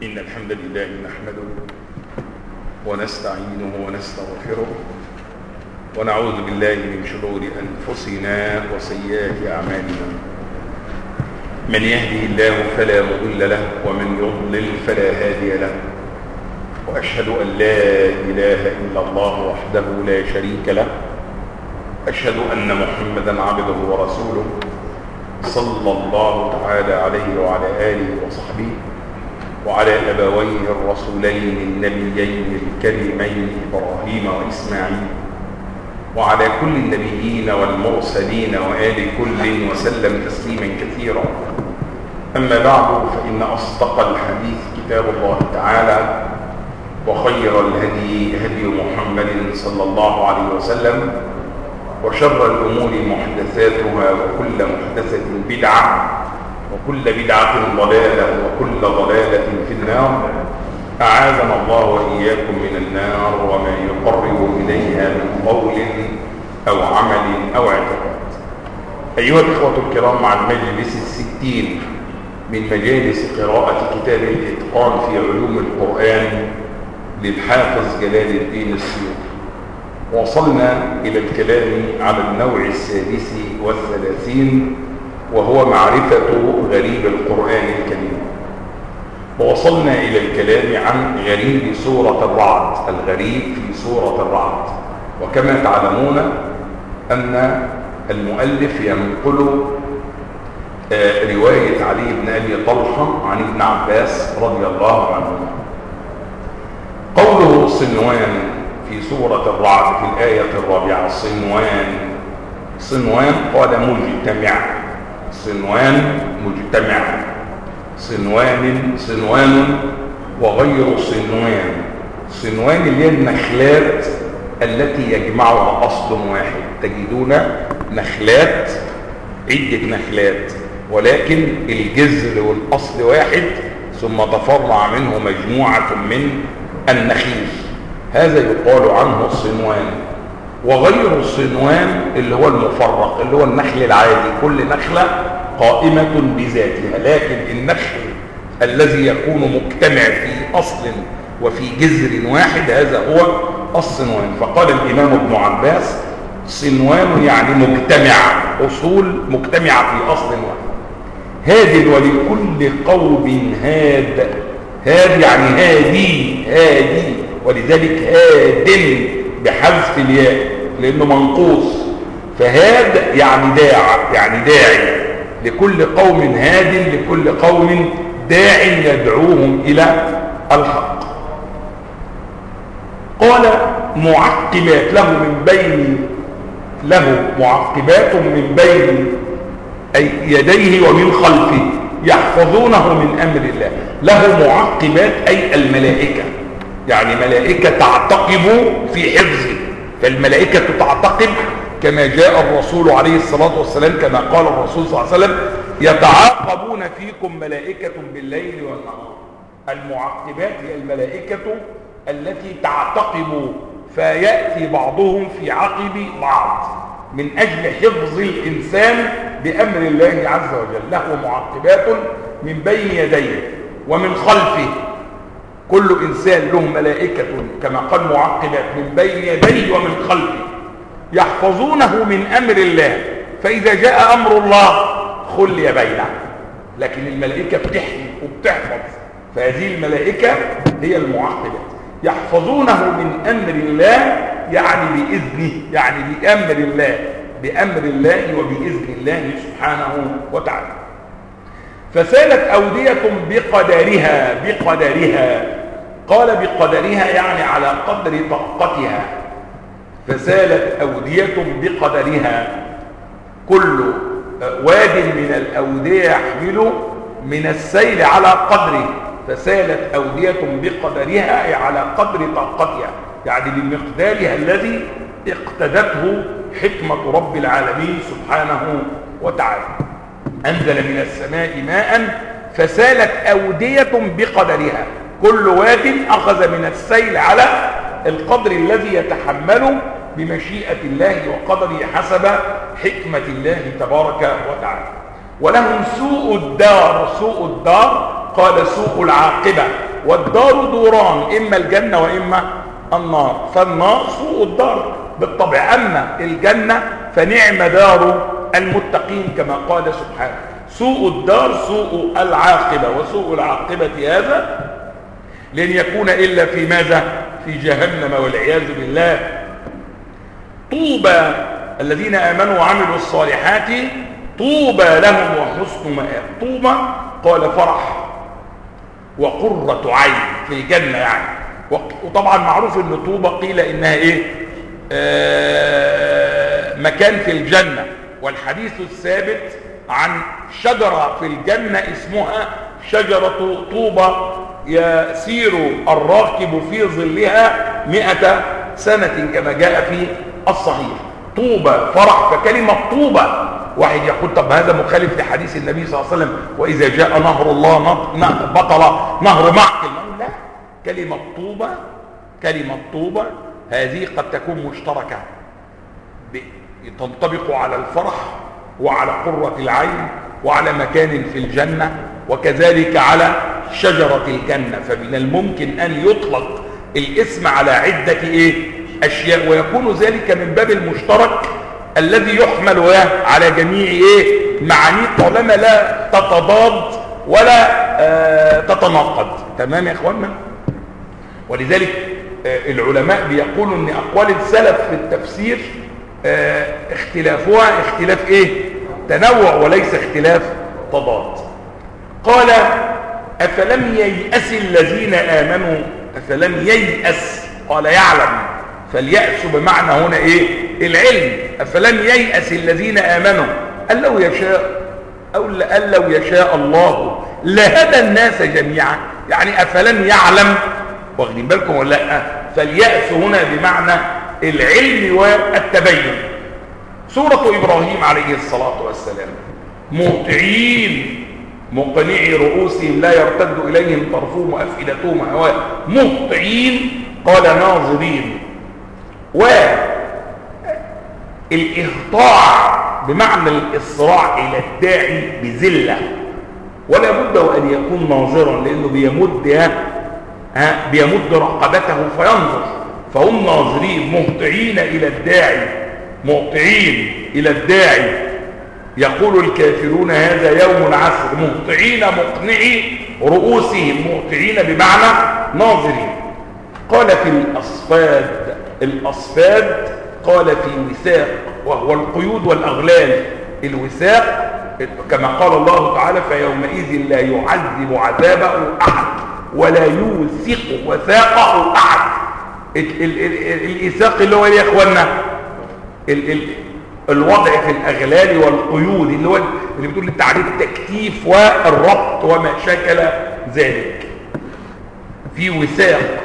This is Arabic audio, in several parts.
إن الحمد لله نحمده ونستعينه ونستغفره ونعوذ بالله من شرور أنفسنا وسيئات أعمالنا. من يهدي الله فلا مضل له ومن يضلل فلا هادي له، وأشهد أن لا إله إلا الله وحده لا شريك له، أشهد أن محمدا عبده ورسوله صلى الله تعالى عليه وعلى آله وصحبه وعلى أبويه الرسولين النبيين الكريمين إبراهيم وإسماعيل وعلى كل النبيين والمرسلين وآل كل وسلم تسليما كثيرا. أما بعد، فإن أصدق الحديث كتاب الله تعالى، وخير الهدي هدي محمد صلى الله عليه وسلم، وشر الأمور محدثاتها، وكل محدثة بدعة، وكل بدعة ضلالة، وكل ضلالة في النار. أعاذنا الله وإياكم من النار وما يقرب إليها من قول أو عمل أو اعتقاد. أيها الإخوة الكرام، مع المجلس 60 من مجالس قراءة كتاب الإتقان في علوم القرآن للحافظ جلال الدين السيوطي، وصلنا إلى الكلام على النوع 36 وهو معرفة غريب القرآن الكريم، ووصلنا إلى الكلام عن غريب سورة الرعد، الغريب في سورة الرعد. وكما تعلمون أن المؤلف ينقل رواية علي بن أبي طلحة عن ابن عباس رضي الله عنهما. قوله صنوان في سورة الرعد في الآية 4، صنوان قال مجتمع، صنوان مجتمع، صنوان وغير صنوان. صنوان اللي هي النخلات التي يجمعها أصل واحد. تجدون نخلات، عدة نخلات، ولكن الجذر والأصل واحد، ثم تفرع منه مجموعة من النخيل، هذا يقال عنه صنوان. وغير الصنوان اللي هو المفرق، اللي هو النخل العادي، كل نخلة قائمة بذاتها، لكن النخل الذي يكون مجتمع في أصل وفي جذر واحد هذا هو الصنوان. فقال الإمام ابن عباس صنوان يعني مجتمع، أصول مجتمعة في أصل واحد. هاد ولكل قوم هاد، هاد يعني هادي، هادي، ولذلك هاد بحذف الياء لأنه منقوص. فهاد يعني داعي لكل قوم هاد، لكل قوم داع يدعوهم إلى الحق. قال معقبات له معقبات من بين يديه ومن خلفه يحفظونه من أمر الله. له معقبات أي الملائكة، يعني ملائكة تعتقب في حفظه. فالملائكة تعتقب كما جاء الرسول عليه الصلاة والسلام، كما قال الرسول صلى الله عليه وسلم يتعاقبون فيكم ملائكة بالليل والنهار. المعقبات هي الملائكة التي تعتقب، فيأتي بعضهم في عقب بعض من أجل حفظ الإنسان بأمر الله عز وجل. له معقبات من بين يديه ومن خلفه. كل إنسان له ملائكة كما قال معقبات من بين يديه ومن خلفه يحفظونه من أمر الله، فإذا جاء أمر الله خلي بينه. لكن الملائكة بتحمي وبتحفظ، فهذه الملائكة هي المعقبات يحفظونه من أمر الله، يعني بإذنه، يعني بأمر الله وبإذن الله سبحانه وتعالى. فسالت أودية بقدرها، قال بقدرها يعني على قدر طاقتها. فسالت أودية بقدرها، كل واد من الأودية يحمل من السيل على قدره. فسالت أودية بقدرها أي على قدر طاقتها، يعني بمقدارها الذي اقتدته حكمة رب العالمين سبحانه وتعالى. أنزل من السماء ماء فسالت أودية بقدرها، كل واد أخذ من السيل على القدر الذي يتحمله بمشيئة الله وقدره حسب حكمة الله تبارك وتعالى. ولهم سوء الدار، قال سوء العاقبة، والدار دوران، إما الجنة وإما النار. فالنار سوء الدار بالطبع، أما الجنة فنعم دار المتقين كما قال سبحانه. سوء الدار سوء العاقبة، وسوء العاقبة هذا لن يكون إلا في ماذا؟ في جهنم والعياذ بالله. طوبى الذين آمنوا وعملوا الصالحات طوبى لهم وحسن مآب. طوبى قال فرح وقرة عين في الجنة يعني. وطبعا معروف ان طوبى قيل انها ايه؟ مكان في الجنة. والحديث الثابت عن شجرة في الجنة اسمها شجرة طوبى يسير الراكب في ظلها 100 سنة كما جاء في الصحيح. طوبى فرح. فكلمة طوبى واحد يقول طب هذا مخالف لحديث النبي صلى الله عليه وسلم وإذا جاء نهر الله بطل نهر معقل. لا، كلمة طوبى هذه قد تكون مشتركة، تنطبق على الفرح وعلى قرة العين وعلى مكان في الجنة، وكذلك على شجرة الجنة. فمن الممكن أن يطلق الاسم على عدة أشياء، ويكون ذلك من باب المشترك الذي يحمل على جميع معانيه طالما لا تتضاد ولا تتناقض. تمام يا اخوانا؟ ولذلك العلماء بيقولوا ان اقوال السلف في التفسير اختلافها اختلاف تنوع وليس اختلاف تضاد. قال افلم ييأس الذين امنوا، افلم ييأس قال يعلم، فاليأس بمعنى هنا العلم. أفلم ييأس الذين آمنوا أن لو يشاء أن لو يشاء الله لهدى الناس جميعا. يعني أفلم يعلم، واخدين بالكم ولا لا؟ فاليأس هنا بمعنى العلم والتبين. سورة إبراهيم عليه الصلاة والسلام مهطعين مقنعي رؤوسهم لا يرتد إليهم طرفهم وأفئدتهم هواء مهطعين قال ناظرين. والإهطاع بمعنى الإسراع إلى الداعي بذلة، ولا بد وأن يكون ناظرا لأنه بيمد رقبته فينظر. فهم ناظرين مهطعين إلى الداعي، مهطعين إلى الداعي. يقول الكافرون هذا يوم عسر مهطعين مقنعي رؤوسهم، مهطعين بمعنى ناظرين. قال في الأصفاد قال في وثاق، وهو القيود والأغلال. الوثاق كما قال الله تعالى فيومئذ لا يعذب عذابه أحد ولا يوثق وثاقه أحد. الإيثاق اللي هو يا إخوانا الوضع في الأغلال والقيود، اللي بتقول التعريف التكتيف والربط وما شكل ذلك. في وثاق.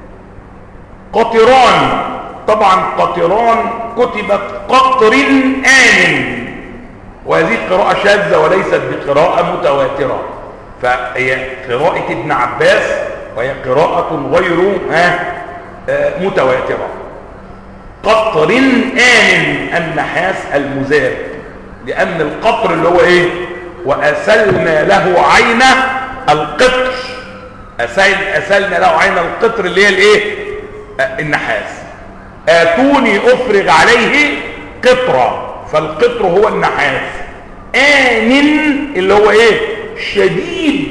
قطران، طبعا قطران كتبت قطر آمن، وهذه قراءة شاذة وليست بقراءة متواترة، فهي قراءة ابن عباس وهي قراءة غير متواترة. قطر آمن النحاس المذاب، لأن القطر اللي هو وأسلنا له عين القطر، أسلنا له عين القطر اللي هي النحاس. آتوني أفرغ عليه قطرة، فالقطر هو النحاس. آمن اللي هو شديد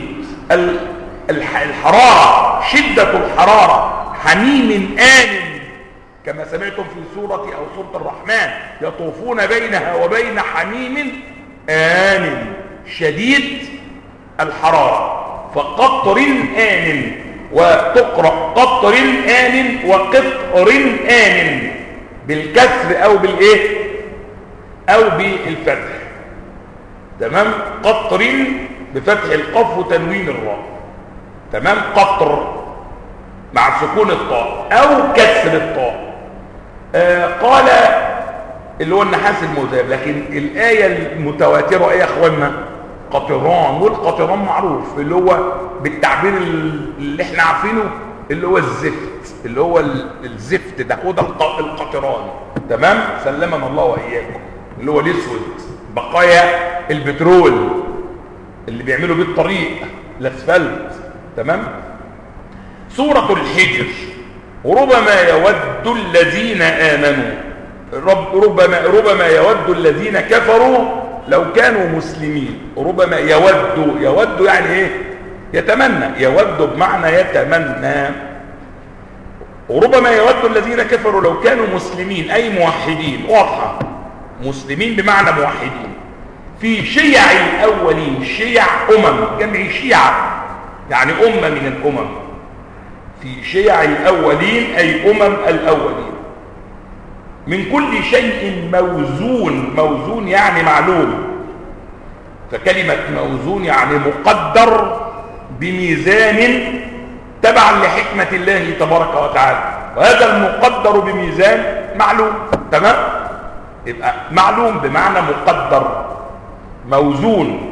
الحرارة، شدة الحرارة. حميم آمن كما سمعتم في سورة الرحمن يطوفون بينها وبين حميم آمن شديد الحرارة. فقطر آمن، وتقرأ قطر آمن وقطر آمن بالكسر أو أو بالفتح. تمام؟ قطر بفتح القاف وتنوين الراء. تمام؟ قطر مع سكون الطاء أو كسر الطاء. قال اللي هو النحاس المذاب. لكن الآية المتواترة يا أخوانا قطران، والقطران معروف اللي هو بالتعبير اللي احنا عارفينه اللي هو الزفت، اللي هو الزفت ده هو ده القطران. تمام؟ سلمنا الله وإياكم. اللي هو الاسود، بقايا البترول اللي بيعملوا بيه الطريق الاسفلت. تمام؟ سورة الحجر: ربما يود الذين آمنوا، ربما يود الذين كفروا لو كانوا مسلمين. ربما يود يعني ايه؟ يتمنى. يود بمعنى يتمنى. وربما يود الذين كفروا لو كانوا مسلمين أي موحدين. واضحة، مسلمين بمعنى موحدين. في شيع الأولين، شيع جمع شيعة يعني أمة من الأمم. في شيع الأولين أي الأولين. من كل شيء موزون. موزون يعني معلوم، فكلمة موزون يعني مقدر بميزان تبعا لحكمة الله تبارك وتعالى، وهذا المقدر بميزان معلوم. تمام؟ يبقى معلوم بمعنى مقدر موزون.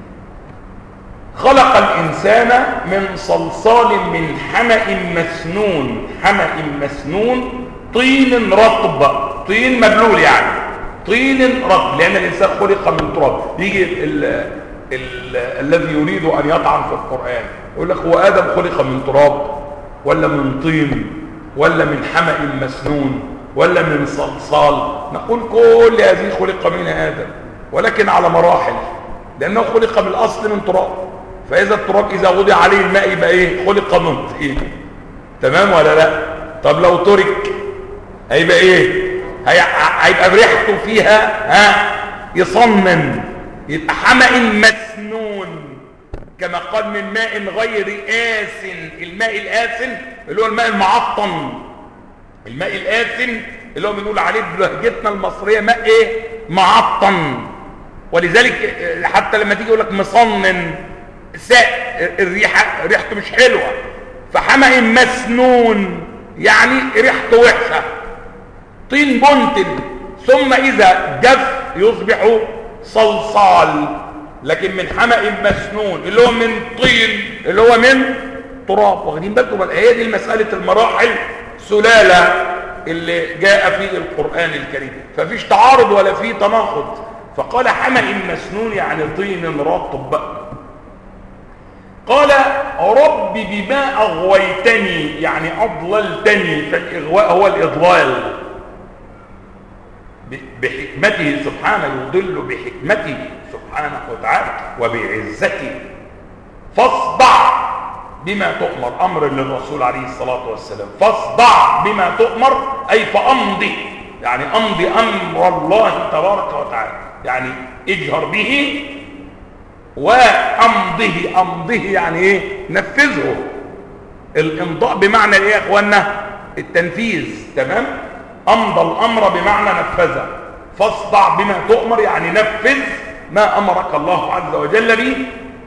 خلق الإنسان من صلصال من حمأ مسنون. حمأ مسنون طين رطب، طين مبلول يعني طين رطب، لأن الإنسان خلق من تراب. يجي الذي يريد أن يطعن في القرآن يقول لك: هو آدم خلق من تراب ولا من طين ولا من حمأ مسنون ولا من صلصال؟ نقول كل هذه خلق منها آدم، ولكن على مراحل، لأنه خلق من الأصل من تراب. فإذا التراب إذا وضع عليه الماء يبقى إيه؟ خلق من طين. تمام ولا لا؟ طب لو ترك هيبقى إيه؟ هيبقى بريحته فيها يصنن، يبقى حمأ مسنون. كما قال: من ماء غير آسن. الماء الآسن اللي هو الماء المعطن. الماء الآسن اللي هو بنقول عليه بلهجتنا المصرية ماء ايه؟ معطن. ولذلك حتى لما تيجي يقول لك مصنن، ريحته مش حلوة. فحمأ مسنون يعني ريحته وحشة. طين بنتن، ثم إذا جف يصبح صلصال. لكن من حمأ مسنون اللي هو من طين اللي هو من تراب. واخدين بالكم؟ هي دي مسألة المراحل سلالة اللي جاء في القرآن الكريم، ففيش تعارض ولا في تناقض. فقال حمأ مسنون يعني طين رطب. قال: رب بما أغويتني يعني أضللتني. فالإغواء هو الإضلال. بحكمته سبحانه يضل بحكمته سبحانه وتعالى وبعزته. فاصدع بما تؤمر. أمر للرسول عليه الصلاة والسلام: فاصدع بما تؤمر أي فأمضي، يعني أمضي أمر الله تبارك وتعالى، يعني اجهر به وأمضه. أمضه يعني إيه؟ نفذه. الإمضاء بمعنى إيه يا أخوانا؟ التنفيذ. تمام؟ أمضى الأمر بمعنى نفذه. فاصدع بما تؤمر يعني نفذ ما أمرك الله عز وجل به.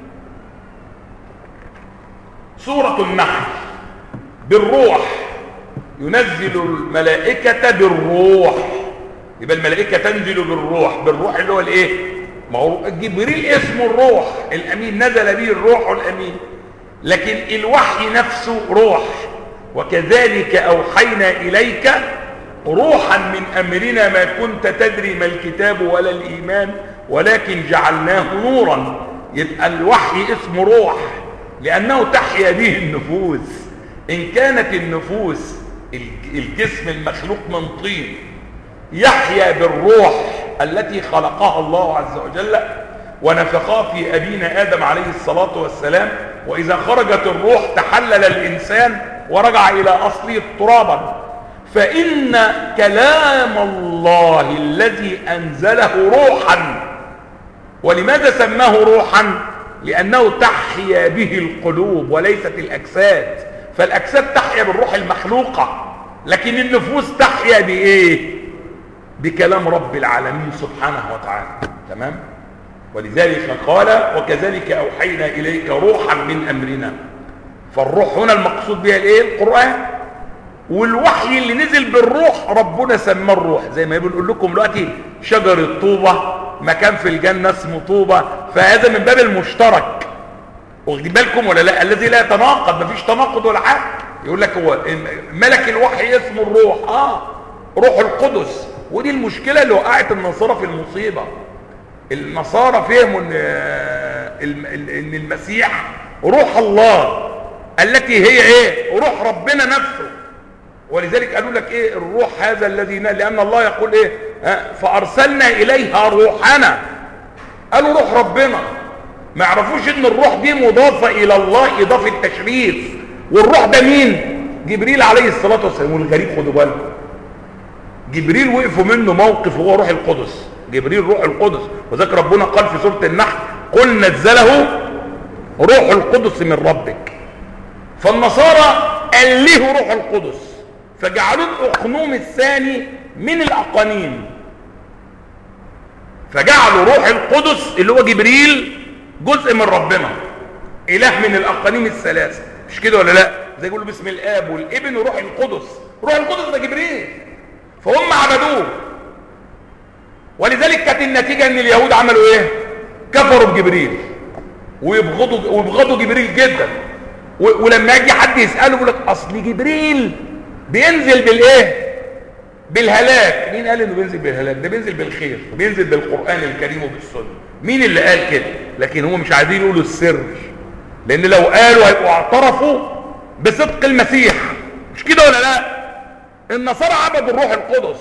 سورة النحل: بالروح. ينزل الملائكة بالروح. يبقى الملائكة تنزل بالروح. بالروح اللي هو الايه؟ ما هو جبريل اسمه الروح الأمين، نزل به الروح الأمين، لكن الوحي نفسه روح. وكذلك أوحينا إليك روحا من أمرنا ما كنت تدري ما الكتاب ولا الإيمان ولكن جعلناه نورا. يبقى الوحي اسمه روح لأنه تحيا به النفوس. إن كانت النفوس الجسم المخلوق من طين يحيا بالروح التي خلقها الله عز وجل ونفخها في أبينا آدم عليه الصلاة والسلام، وإذا خرجت الروح تحلل الإنسان ورجع إلى أصله ترابا. فإن كلام الله الذي أنزله روحا. ولماذا سماه روحا؟ لأنه تحيا به القلوب وليست الأجساد. فالأجساد تحيا بالروح المخلوقة، لكن النفوس تحيا بإيه؟ بكلام رب العالمين سبحانه وتعالى. تمام؟ ولذلك قال: وكذلك أوحينا إليك روحا من أمرنا. فالروح هنا المقصود بها الإيه؟ القرآن. والوحي اللي نزل بالروح ربنا سماه الروح. زي ما بنقول لكم دلوقتي شجر الطوبة مكان في الجنة اسمه طوبة، فهذا من باب المشترك. واخدين بالكم ولا لا؟ الذي لا يتناقض، مفيش تناقض ولا حاجة. يقول لك هو ملك الوحي اسمه الروح، روح القدس. ودي المشكلة اللي وقعت النصارى في المصيبة. النصارى فهموا ان المسيح روح الله، التي هي ايه؟ روح ربنا نفسه. ولذلك قالوا لك ايه الروح هذا الذي لان الله يقول ايه فارسلنا اليها روحنا. قالوا روح ربنا، ما يعرفوش ان الروح دي مضافه الى الله اضافه تشريف. والروح ده مين؟ جبريل عليه الصلاه والسلام. والغريب خدوا بالكم، جبريل وقفوا منه موقف هو روح القدس. جبريل روح القدس، وذلك ربنا قال في سوره النحل قل نزله روح القدس من ربك. فالنصارى ألهوا روح القدس فجعلوا الأقنوم الثاني من الأقانيم، فجعلوا روح القدس اللي هو جبريل جزء من ربنا، إله من الأقانيم الثلاثة. مش كده ولا لا؟ زي يقولوا باسم الآب والابن وروح القدس. روح القدس ده جبريل، فهم عبدوه. ولذلك كانت النتيجة ان اليهود عملوا ايه؟ كفروا بجبريل ويبغضوا جبريل جدا. ولما يجي حد يسأله يقول لك اصل جبريل بينزل بالايه؟ بالهلاك. مين قال انه بينزل بالهلاك؟ ده بينزل بالخير، بينزل بالقرآن الكريم وبالسنة. مين اللي قال كده؟ لكن هم مش عايزين يقولوا السر، لان لو قالوا هيبقوا اعترفوا بصدق المسيح. مش كده ولا لا؟ النصارى عبدوا الروح القدس،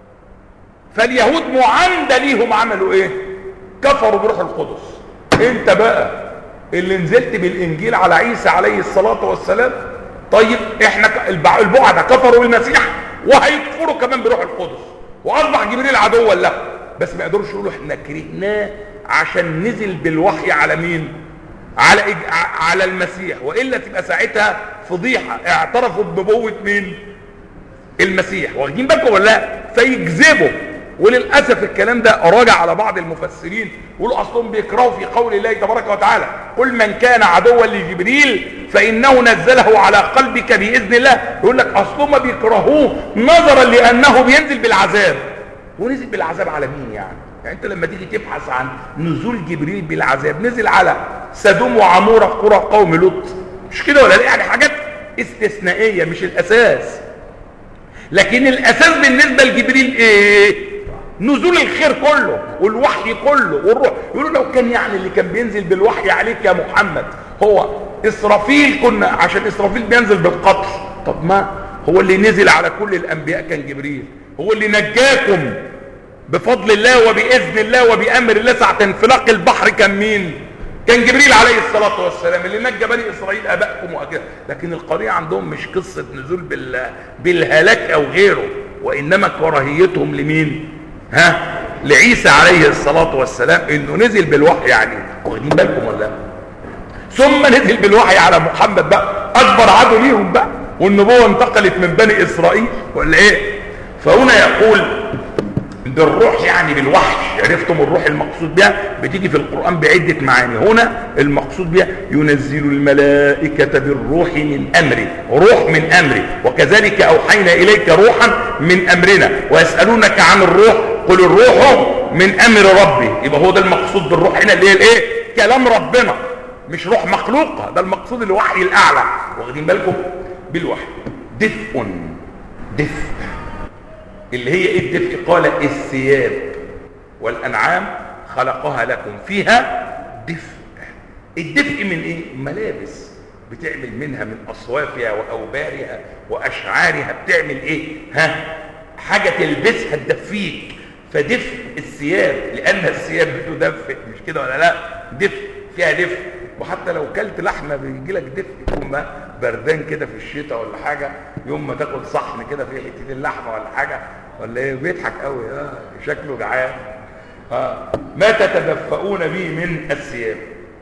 فاليهود معاندة ليهم عملوا ايه؟ كفروا بروح القدس. انت بقى اللي نزلت بالانجيل على عيسى عليه الصلاة والسلام، طيب احنا البعدة كفروا بالمسيح وهيكفروا كمان بروح القدس، واصبح جبريل عدوا له. بس ما يقدروش يقولوا احنا كرهناه عشان نزل بالوحي على مين؟ على المسيح، والا تبقى ساعتها فضيحة. اعترفوا بنبوة مين؟ المسيح. واخدين بالكم ولا لا؟ فيكذبوا. وللأسف الكلام ده راجع على بعض المفسرين يقولوا أصلهم بيكرهوا في قول الله تبارك وتعالى قل من كان عدوا لجبريل فإنه نزله على قلبك بإذن الله. يقول لك أصلهم بيكرهوه نظرا لأنه بينزل بالعذاب. ونزل بالعذاب على مين يعني انت لما تيجي تبحث عن نزول جبريل بالعذاب، نزل على سدوم وعمورة قرى قوم لوط. مش كده ولا لا؟ يعني حاجات استثنائية مش الأساس. لكن الأساس بالنسبة لجبريل ايه؟ نزول الخير كله والوحي كله والروح. يقولوا لو كان يعني اللي كان بينزل بالوحي عليك يا محمد هو إسرافيل، كنا عشان إسرافيل بينزل بالقتل. طب ما هو اللي نزل على كل الأنبياء كان جبريل. هو اللي نجاكم بفضل الله وبإذن الله وبأمر الله ساعة انفلاق البحر كان مين؟ كان جبريل عليه الصلاة والسلام اللي نجى بني إسرائيل أبائكم وأجدادكم. لكن القضية عندهم مش قصة نزول بالهلاك أو غيره، وإنما كراهيتهم لمين؟ لعيسى عليه الصلاة والسلام انه نزل بالوحي عليه. واخدين بالكم ولا؟ ثم نزل بالوحي على محمد بقى اكبر عدو ليهم بقى، والنبوة انتقلت من بني اسرائيل ولا ايه؟ فهنا يقول بالروح يعني بالوحي. عرفتم الروح المقصود بها بتيجي في القرآن بعدة معاني. هنا المقصود بها ينزل الملائكة بالروح من أمره، روح من أمره. وكذلك أوحينا إليك روحا من أمرنا ويسألونك عن الروح قل الروح من أمر ربي. يبقى هو ده المقصود بالروح هنا اللي هي الايه؟ كلام ربنا، مش روح مخلوقة. ده المقصود الوحي الأعلى. واخدين بالكم؟ بالوحي. دفء اللي هي ايه الدفء؟ قال الثياب والأنعام خلقها لكم فيها دفء. الدفء من ايه؟ ملابس بتعمل منها من أصوافها وأوبارها وأشعارها. بتعمل ايه؟ حاجة تلبسها تدفيك. فدفء الثياب لأن الثياب بتدفئ. مش كده ولا لا؟ دفء فيها دفء. وحتى لو كلت لحمه بيجي لك دفء، يكون بردان كده في الشتاء ولا حاجه، يوم ما تاكل صحن كده فيه حتتين اللحمه ولا حاجه ولا ايه، بيضحك قوي شكله جعان. ما تتدفؤون به من الثياب.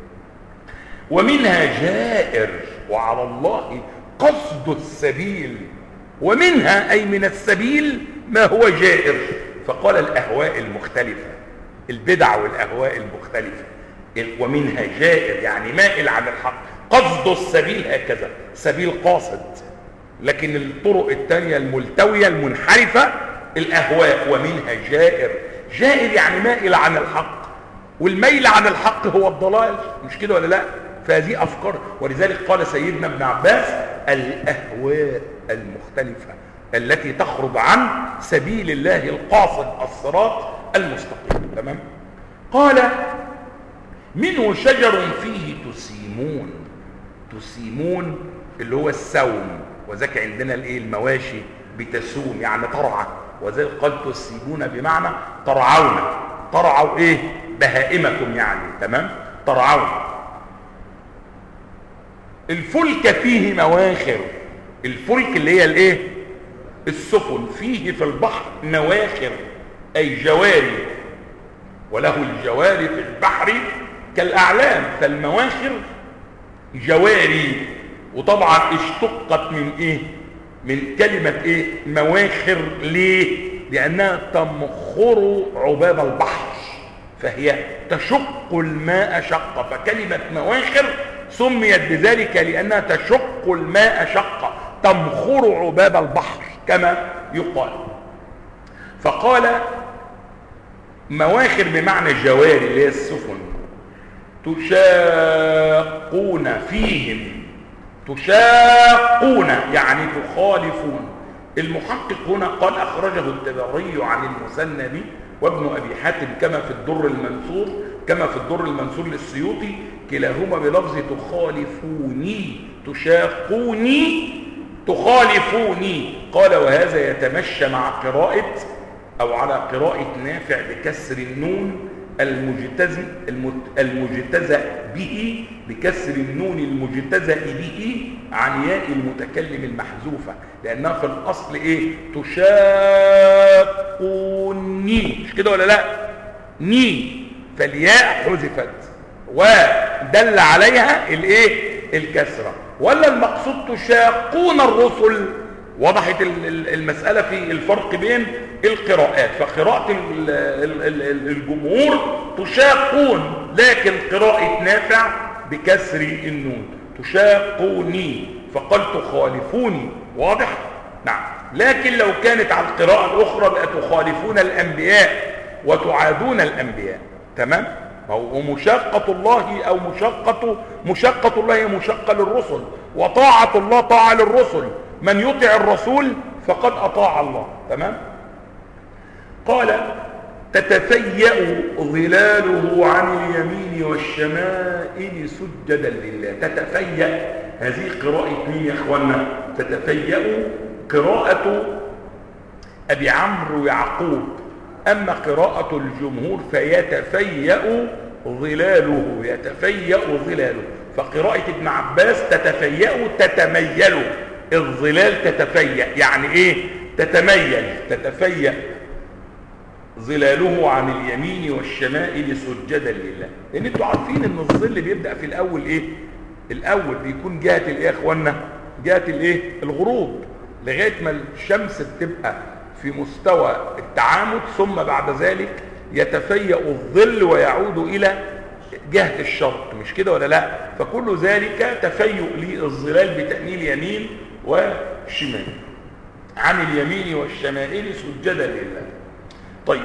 ومنها جائر وعلى الله قصد السبيل. ومنها أي من السبيل ما هو جائر. فقال الأهواء المختلفة، البدع والأهواء المختلفة. ومنها جائر يعني مائل عن الحق. قصد السبيل هكذا، سبيل قاصد. لكن الطرق التانية الملتوية المنحرفة الأهواء. ومنها جائر، جائر يعني مائل عن الحق. والميل عن الحق هو الضلال. مش كده ولا لا؟ فهذه أفكار. ولذلك قال سيدنا ابن عباس الأهواء المختلفة التي تخرج عن سبيل الله القاصد الصراط المستقيم. تمام؟ قال منه شجر فيه تسيمون. تسيمون اللي هو السوم، وذاك عندنا الايه المواشي بتسوم يعني ترعى، وذلك قال تسيبون بمعنى ترعون، ترعوا ايه بهائمكم يعني، تمام، ترعون. الفلك فيه مواخر، الفلك اللي هي الايه السفن، فيه في البحر مواخر اي جواري، وله الجواري في البحر كالاعلام، فالمواخر جواري. وطبعا اشتقت من ايه من كلمة ايه مواخر، ليه؟ لانها تمخر عباب البحر، فهي تشق الماء شقة، فكلمة مواخر سميت بذلك لانها تشق الماء شقة، تمخر عباب البحر كما يقال. فقال مواخر بمعنى جواري اللي هي السفن، تشاقون فيهم، تشاقون يعني تخالفون. المحقق هنا قال أخرجه التبري عن المسند وابن أبي حاتم كما في الدر المنصور للسيوطي، كلاهما بلفظ تخالفوني، تشاقوني تخالفوني. قال وهذا يتمشى مع قراءة أو على قراءة نافع بكسر النون المجتزأ به، بكسر النون المجتزأ به عن ياء المتكلم المحذوفة، لأنها في الأصل إيه تشاقوني، مش كده ولا لا؟ ني، فالياء حذفت ودل عليها الإيه الكسرة. ولا المقصود تشاقون الرسل؟ وضحت المسألة في الفرق بين القراءات، فقراءة الجمهور تشاقون، لكن قراءة نافع بكسر النون تشاقوني، فقال تخالفوني، واضح؟ نعم. لكن لو كانت على القراءة الأخرى بقى تخالفون الأنبياء وتعادون الأنبياء، تمام؟ ومشاقة الله أو مشاقة الله هي مشاقة للرسل، وطاعة الله طاعة للرسل، من يطع الرسول فقد أطاع الله، تمام؟ قال تتفيأ ظلاله عن اليمين والشمائل سجدا لله. تتفيأ هذه قراءة مين يا اخوانا؟ تتفيأ قراءة أبي عمرو يعقوب، أما قراءة الجمهور فيتفيأ ظلاله، يتفيأ ظلاله. فقراءة ابن عباس تتفيأ تتميل، الظلال تتفيأ يعني ايه تتميل، تتفيأ ظلاله عن اليمين والشمائل سجدا لله. لان انتوا عارفين ان الظل بيبدأ في الاول ايه؟ الاول بيكون جهة الايه يا اخوانا؟ جهة الايه الغروب، لغاية ما الشمس بتبقى في مستوى التعامد، ثم بعد ذلك يتفيأ الظل ويعود الى جهة الشرق، مش كده ولا لا؟ فكل ذلك تفيؤ للظلال بتأميل يمين وشمال، عن اليمين والشمائل سجدا لله. طيب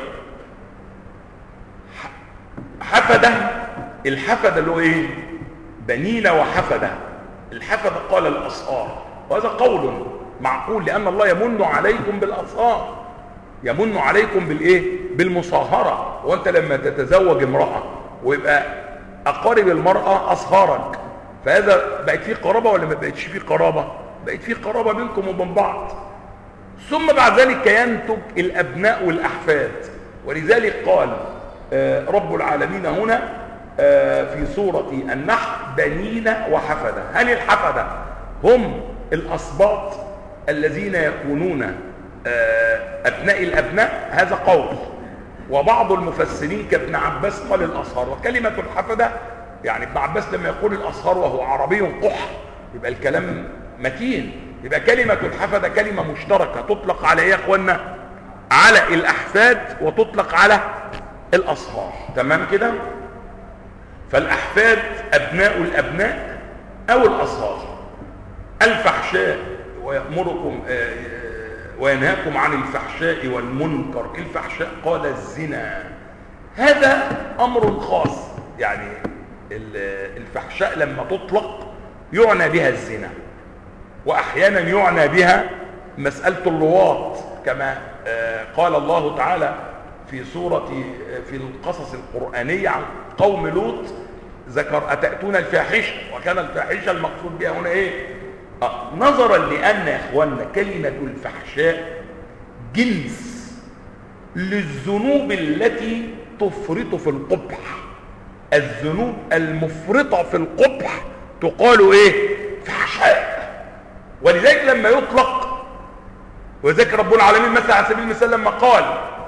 حفده، الحفده اللي هو ايه؟ بنين وحفده. الحفده قال الأصهار، وهذا قول معقول، لأن الله يمن عليكم بالأصهار، يمن عليكم بالايه؟ بالمصاهرة. وانت لما تتزوج امرأة ويبقى أقارب المرأة أصهارك، فهذا بقت فيه قرابة ولا ما بقتش فيه قرابة؟ بقت فيه قرابة بينكم وبين بعض. ثم بعد ذلك ينتج الأبناء والأحفاد. ولذلك قال رب العالمين هنا في سورة النحل بنين وحفدة. هل الحفدة هم الأصباط الذين يكونون أبناء الأبناء؟ هذا قول. وبعض المفسرين كابن عباس قال الأصهار. وكلمة الحفدة يعني ابن عباس لما يقول الأصهار وهو عربي قح يبقى الكلام متين، يبقى كلمة الحفدة كلمة مشتركة تطلق على ايه يا اخوانا؟ على الأحفاد وتطلق على الأصهار، تمام كده؟ فالأحفاد أبناء الأبناء أو الأصهار. الفحشاء ويأمركم وينهاكم عن الفحشاء والمنكر. الفحشاء قال الزنا، هذا أمر خاص، يعني الفحشاء لما تطلق يعنى بها الزنا، وأحيانا يعنى بها مسألة اللواط، كما قال الله تعالى في القصص القرآنية عن قوم لوط، ذكر أتأتون الفاحشة، وكان الفاحشة المقصود بها هنا ايه؟ نظرا لأن يا إخواننا كلمة الفحشاء جنس للذنوب التي تفرط في القبح. الذنوب المفرطة في القبح تقال ايه؟ فحشاء. ولذلك لما يطلق، وذلك رب العالمين مثلا على سبيل المثال لما قال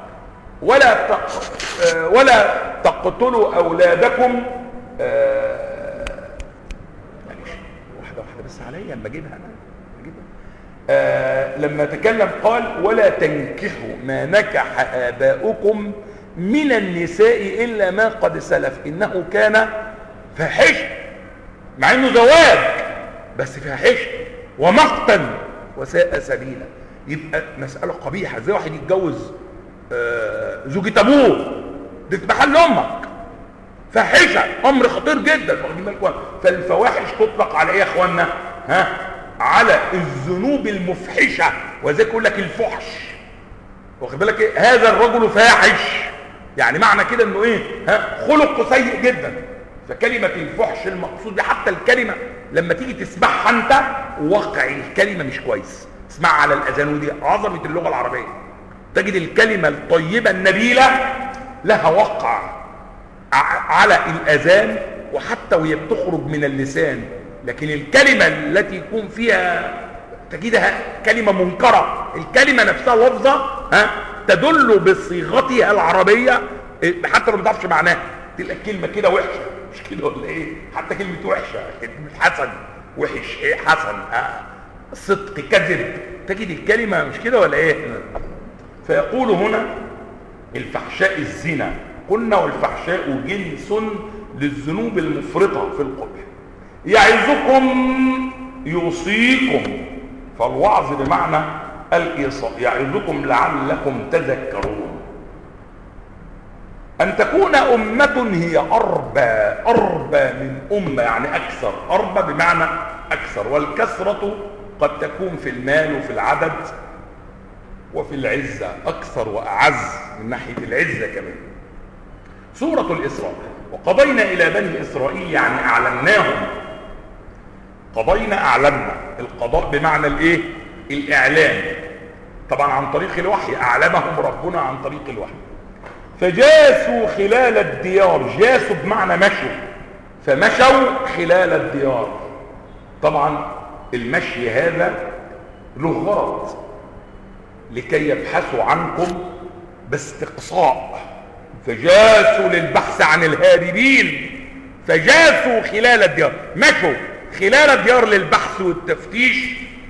ولا تقتلوا أولادكم، واحدة بس عليا لما اجيبها لما تكلم قال ولا تنكحوا ما نكح آباؤكم من النساء إلا ما قد سلف إنه كان فاحشة، مع إنه زواج بس فاحشة ومقتا وساء سبيلا. يبقى مسألة قبيحة، زي واحد يتجوز زوجة أبوه، دي في محل أمك، فاحشة، أمر خطير جدا. فالفواحش تطلق على إيه يا إخوانا؟ على الذنوب المفحشة. وذلك يقول لك الفحش، واخد بالك ايه؟ هذا الرجل فاحش، يعني معنى كده انه ايه؟ خلقه سيء جدا. فكلمة الفحش المقصود، حتى الكلمة لما تيجي تسمعها انت وقع الكلمة مش كويس، اسمعها على الاذان، ودي عظمة اللغة العربية. تجد الكلمة الطيبة النبيلة لها وقع على الاذان وحتى وهي بتخرج من اللسان. لكن الكلمة التي يكون فيها تجدها كلمة منكرة، الكلمة نفسها لفظة تدل بصيغتها العربية حتى لو ما تعرفش معناها، تلقى كلمة كده وحشة، مش كده ولا ايه؟ حتى كلمة وحشة، كلمة حسن، وحش، ايه حسن، صدق، كذب، تجد الكلمة مش كده ولا ايه؟ فيقول هنا الفحشاء الزنا، قلنا والفحشاء جنس للذنوب المفرطة في القبح. يعظكم يوصيكم، فالوعظ بمعنى الإيصاء، يعظكم لعلكم تذكرون. أن تكون أمة هي أربى من أمة، يعني أكثر، أربى بمعنى أكثر، والكثرة قد تكون في المال وفي العدد وفي العزة، أكثر وأعز من ناحية العزة كمان. سورة الإسراء، وقضينا إلى بني إسرائيل يعني أعلمناهم، قضينا أعلمنا، القضاء بمعنى الإيه؟ الإعلام، طبعا عن طريق الوحي، أعلمهم ربنا عن طريق الوحي. فجاسوا خلال الديار، جاسوا بمعنى مشوا، فمشوا خلال الديار. طبعا المشي هذا له غرض، لكي يبحثوا عنكم باستقصاء، فجاسوا للبحث عن الهاربين، فجاسوا خلال الديار، مشوا خلال الديار للبحث والتفتيش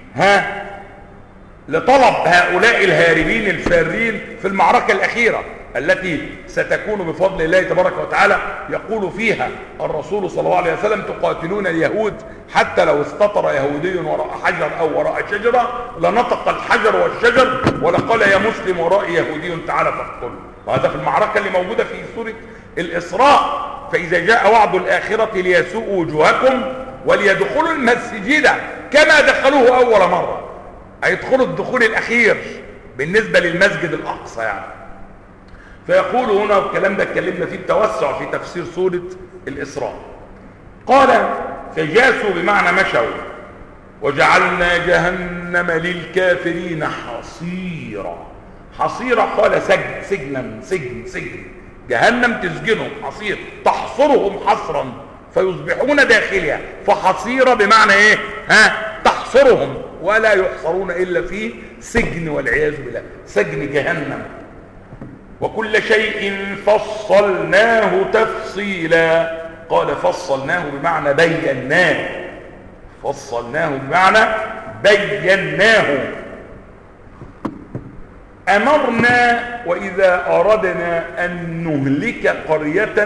لطلب هؤلاء الهاربين الفارين في المعركة الأخيرة التي ستكون بفضل الله تبارك وتعالى. يقول فيها الرسول صلى الله عليه وسلم تقاتلون اليهود حتى لو استطر يهودي وراء حجر أو وراء شجرة لنطق الحجر والشجر ولقال يا مسلم وراء يهودي تعالى فاقتله. وهذا في المعركة اللي موجودة في سورة الإسراء. فإذا جاء وعد الآخرة ليسوءوا وجوهكم وليدخلوا المسجد كما دخلوه أول مرة، هيدخلوا الدخول الأخير بالنسبة للمسجد الأقصى يعني. فيقول هنا، والكلام ده اتكلمنا فيه التوسع في تفسير سورة الإسراء، قال فجاسوا بمعنى مشوا، وجعلنا جهنم للكافرين حصيرا. حصيرا قال سجن جهنم تسجنهم، حصير تحصرهم حصرا فيصبحون داخلها، فحصيرة بمعنى ايه؟ تحصرهم ولا يحصرون الا في سجن والعياذ بالله، سجن جهنم. وكل شيء فصلناه تفصيلا، قال فصلناه بمعنى بيناه، فصلناه بمعنى بيناه. أمرنا وإذا أردنا أن نهلك قرية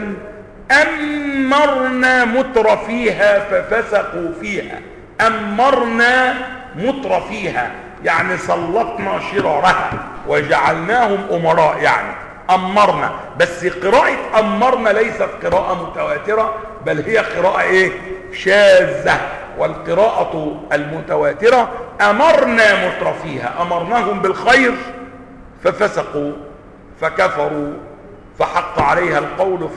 أمرنا متر فيها ففسقوا فيها، أمرنا متر فيها يعني سلطنا شرارها وجعلناهم أمراء، يعني أمرنا. بس قراءة أمرنا ليست قراءة متواترة، بل هي قراءة إيه؟ شاذة. والقراءة المتواترة أمرنا متر فيها، أمرناهم بالخير ففسقوا فكفروا فحق عليها القول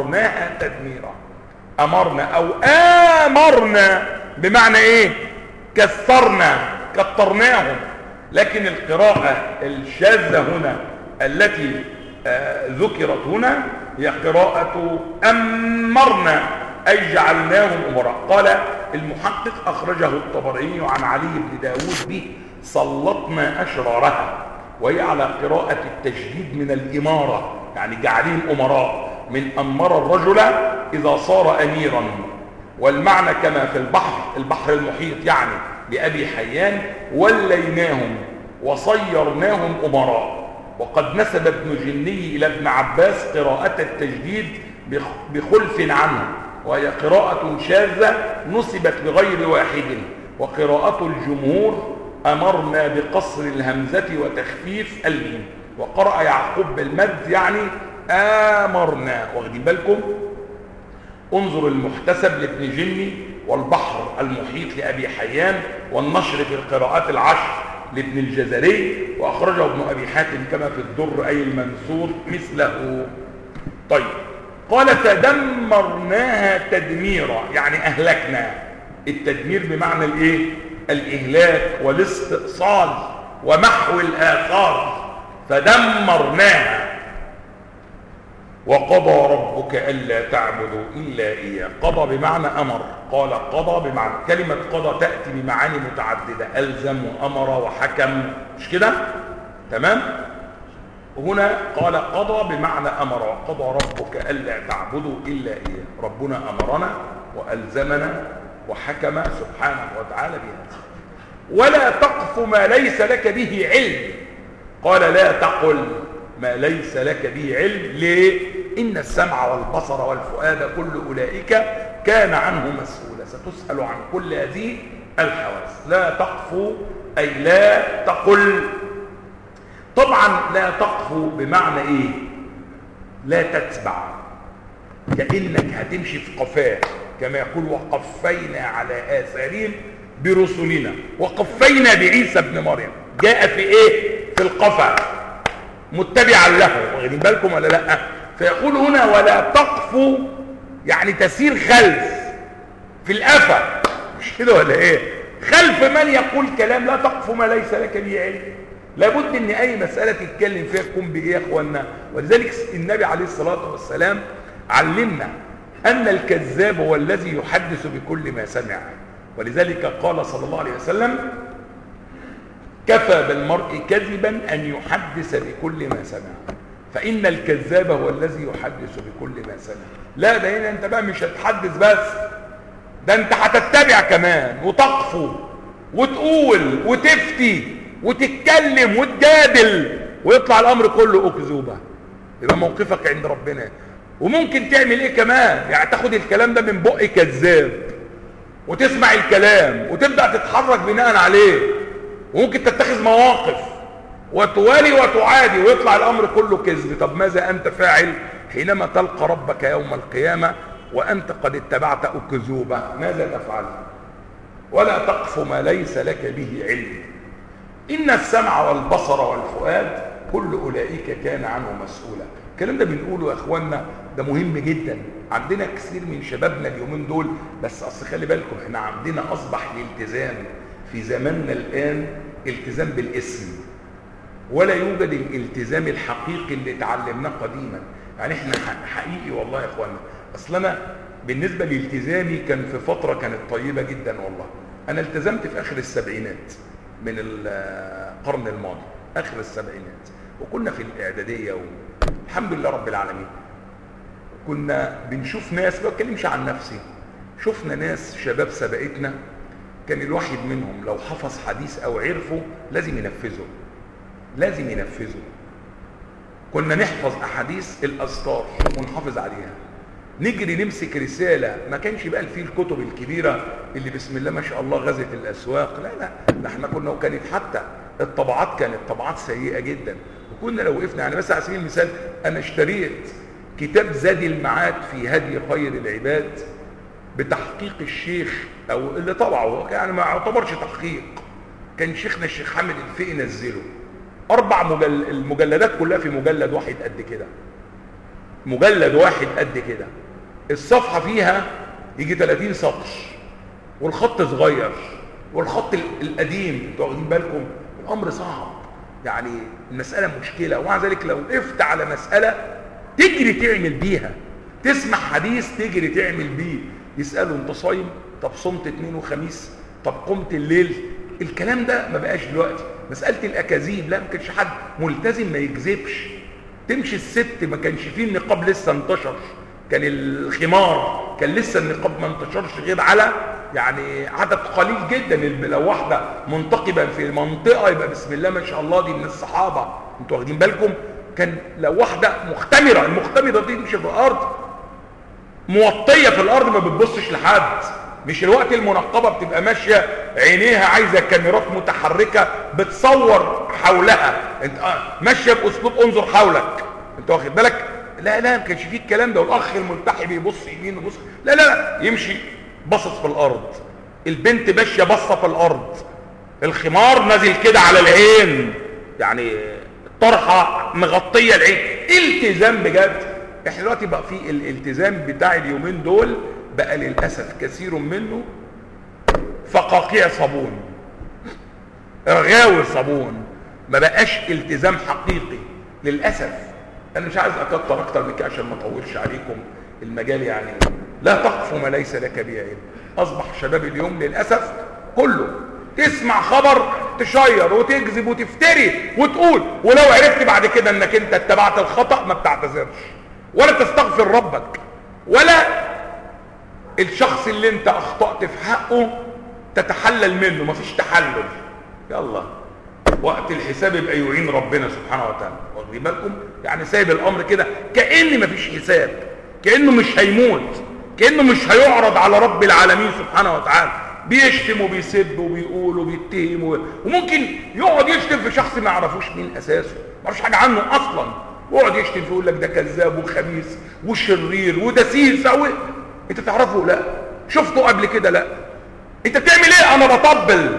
فدمرناها تدميرا. أمرنا أو آمرنا بمعنى إيه؟ كثرناهم. لكن القراءة الشاذة هنا التي ذكرت هنا هي قراءة أمرنا، أي جعلناهم أمراء. قال المحقق أخرجه الطبراني عن علي بن داود به سلطنا أشرارها، وهي على قراءة التشديد من الإمارة، يعني جعلهم أمراء من أمر الرجل إذا صار أميرا. والمعنى كما في البحر المحيط يعني لأبي حيان وليناهم وصيرناهم أمراء. وقد نسب ابن جني إلى ابن عباس قراءة التجديد بخلف عنه، وهي قراءة شاذة نسبت لغير واحد. وقراءة الجمهور أمرنا بقصر الهمزة وتخفيف الميم. وقرأ يعقوب بالمد يعني آمرنا. واخدين بالكم؟ انظر المحتسب لابن جني، والبحر المحيط لأبي حيان، والنشر في القراءات العشر لابن الجزري، وأخرجه ابن أبي حاتم كما في الدر أي المنصور مثله. طيب، قال فدمرناها تدميرا، يعني أهلكنا. التدمير بمعنى الإيه؟ الإهلاك والاستئصال ومحو الآثار. فدمرناها. وقضى ربك ألا تعبدوا إلا إياه. قضى بمعنى أمر. قال قضى بمعنى، كلمة قضى تأتي بمعاني متعددة، ألزم وأمر وحكم، مش كده؟ تمام؟ هنا قال قضى بمعنى أمر. وقضى ربك ألا تعبدوا إلا إياه. ربنا أمرنا وألزمنا وحكم سبحانه وتعالى بهذا. ولا تقف ما ليس لك به علم. قال لا تقل ما ليس لك به علم. ليه؟ إن السمع والبصر والفؤاد كل أولئك كان عنه مسؤولا. ستسأل عن كل هذه الحواس. لا تقف أي لا تقل. طبعا لا تقف بمعنى إيه؟ لا تتبع، كأنك هتمشي في قفاه، كما يقول وقفينا على آثارهم برسلنا. وقفينا بعيسى ابن مريم، جاء في إيه؟ في القفا، متبعا له. واخدين بالكم ولا لا؟ فيقول هنا ولا تقف يعني تسير خلف في القفا، مش كده ولا ايه؟ خلف من يقول كلام. لا تقف ما ليس لك به علم. لابد ان اي مساله تتكلم فيها تكون بايه يا اخوانا؟ ولذلك النبي عليه الصلاه والسلام علمنا ان الكذاب هو الذي يحدث بكل ما سمع. ولذلك قال صلى الله عليه وسلم كفى بالمرء كذبا أن يحدث بكل ما سمع، فإن الكذاب هو الذي يحدث بكل ما سمع. لا، ده هنا أنت بقى مش هتحدث بس، ده أنت هتتبع كمان وتقفو وتقول وتفتي وتتكلم وتجادل، ويطلع الأمر كله أكذوبة. يبقى موقفك عند ربنا. وممكن تعمل إيه كمان؟ يعني تاخد الكلام ده من بق كذاب وتسمع الكلام وتبدأ تتحرك بناء عليه، وممكن تتخذ مواقف وتوالي وتعادي، ويطلع الأمر كله كذب. طب ماذا أنت فاعل حينما تلقى ربك يوم القيامة وأنت قد اتبعت أكذوبة؟ ماذا تفعل؟ ولا تقف ما ليس لك به علم. إن السمع والبصر والفؤاد كل أولئك كان عنه مسؤولا. الكلام ده بنقوله يا أخوانا، ده مهم جدا. عندنا كثير من شبابنا اليومين دول، بس أصل خلي بالكم احنا عندنا أصبح الالتزام في زماننا الآن التزام بالاسم، ولا يوجد الالتزام الحقيقي اللي اتعلمناه قديما. يعني احنا حقيقي والله يا اخوانا، اصل انا بالنسبه لالتزامي كان في فتره كانت طيبه جدا والله. انا التزمت في اخر السبعينات من القرن الماضي، اخر السبعينات، وكنا في الاعداديه والحمد لله رب العالمين. كنا بنشوف ناس، ما بتكلمش عن نفسي، شفنا ناس شباب سبقتنا كان الواحد منهم لو حفظ حديث او عرفه لازم ينفذه، لازم ينفذه. كنا نحفظ احاديث الاذكار ونحافظ عليها، نجري نمسك رساله. ما كانش بقى فيه الكتب الكبيره اللي بسم الله ما شاء الله غزت الاسواق، لا لا، ده احنا كنا، وكانت حتى الطبعات كانت طبعات سيئه جدا. وكنا لو وقفنا، يعني مثلا على سبيل المثال انا اشتريت كتاب زاد المعاد في هدي خير العباد بتحقيق الشيخ او اللي طبعه، يعني ما يعتبرش تحقيق، كان شيخنا الشيخ حامد الفقي نزله 4 المجلدات كلها في مجلد واحد قد كده، مجلد واحد قد كده، الصفحه فيها يجي 30 سطر والخط صغير، والخط القديم. انتوا واخدين بالكم؟ الامر صعب، يعني المساله مشكله. ومع ذلك لو وقفت على مساله تجري تعمل بيها، تسمع حديث تجري تعمل بيه. يسالوا انت صايم؟ طب صمت اثنين وخميس؟ طب قمت الليل؟ الكلام ده ما بقاش دلوقتي. مساله الاكاذيب، لا، ما كانش حد ملتزم ما يكذبش. تمشي الست، ما كانش فيه النقاب لسه انتشر، كان الخمار، كان لسه النقاب ما انتشرش غير على يعني عدد قليل جدا. لو واحده منتقبه في منطقه يبقى بسم الله ما شاء الله دي من الصحابه. انتوا واخدين بالكم؟ كان لو واحده مختمره، المختمره دي تمشي في الارض موطيه في الارض ما بتبصش لحد. مش الوقت المنقبه بتبقى ماشيه عينيها عايزه كاميرات متحركه بتصور حولها، انت ماشيه باسلوب انظر حولك. انت واخد بالك؟ لا ما كانش فيه الكلام ده. والاخ الملتحي بيبص يمين ويبص، لا يمشي باصص في الارض. البنت ماشيه باصه في الارض، الخمار نازل كده على العين، يعني الطرحه مغطيه العين. التزام بجد. احنا دلوقتي بقى في الالتزام بتاع اليومين دول بقى للاسف كثير منه فقاقيع صابون، رغاوي صابون، ما بقاش التزام حقيقي للاسف. انا مش عايز اكتر اكتر من كده عشان ما اطولش عليكم المجال. يعني لا تقف ما ليس لك به علم. اصبح شباب اليوم للاسف كله تسمع خبر تشير وتكذب وتفتري وتقول، ولو عرفت بعد كده انك انت اتبعت الخطأ ما بتعتذرش ولا تستغفر ربك، ولا الشخص اللي انت اخطأت في حقه تتحلل منه. مفيش تحلل. يلا وقت الحساب يبقى يعين ربنا سبحانه وتعالى. واخدين بالكم؟ يعني سايب الامر كده كأن مفيش حساب، كأنه مش هيموت، كأنه مش هيعرض على رب العالمين سبحانه وتعالى. بيشتم وبيسب وبيقول وبيتهم وممكن يقعد يشتم في شخص ما يعرفوش مين اساسه، ما يعرفش حاجه عنه اصلا، ويقعد يشتم فيه يقول لك ده كذاب وخبيث وشرير ودسيس. انت تعرفه؟ لا. شفته قبل كده؟ لا. انت بتعمل ايه؟ انا بطبل.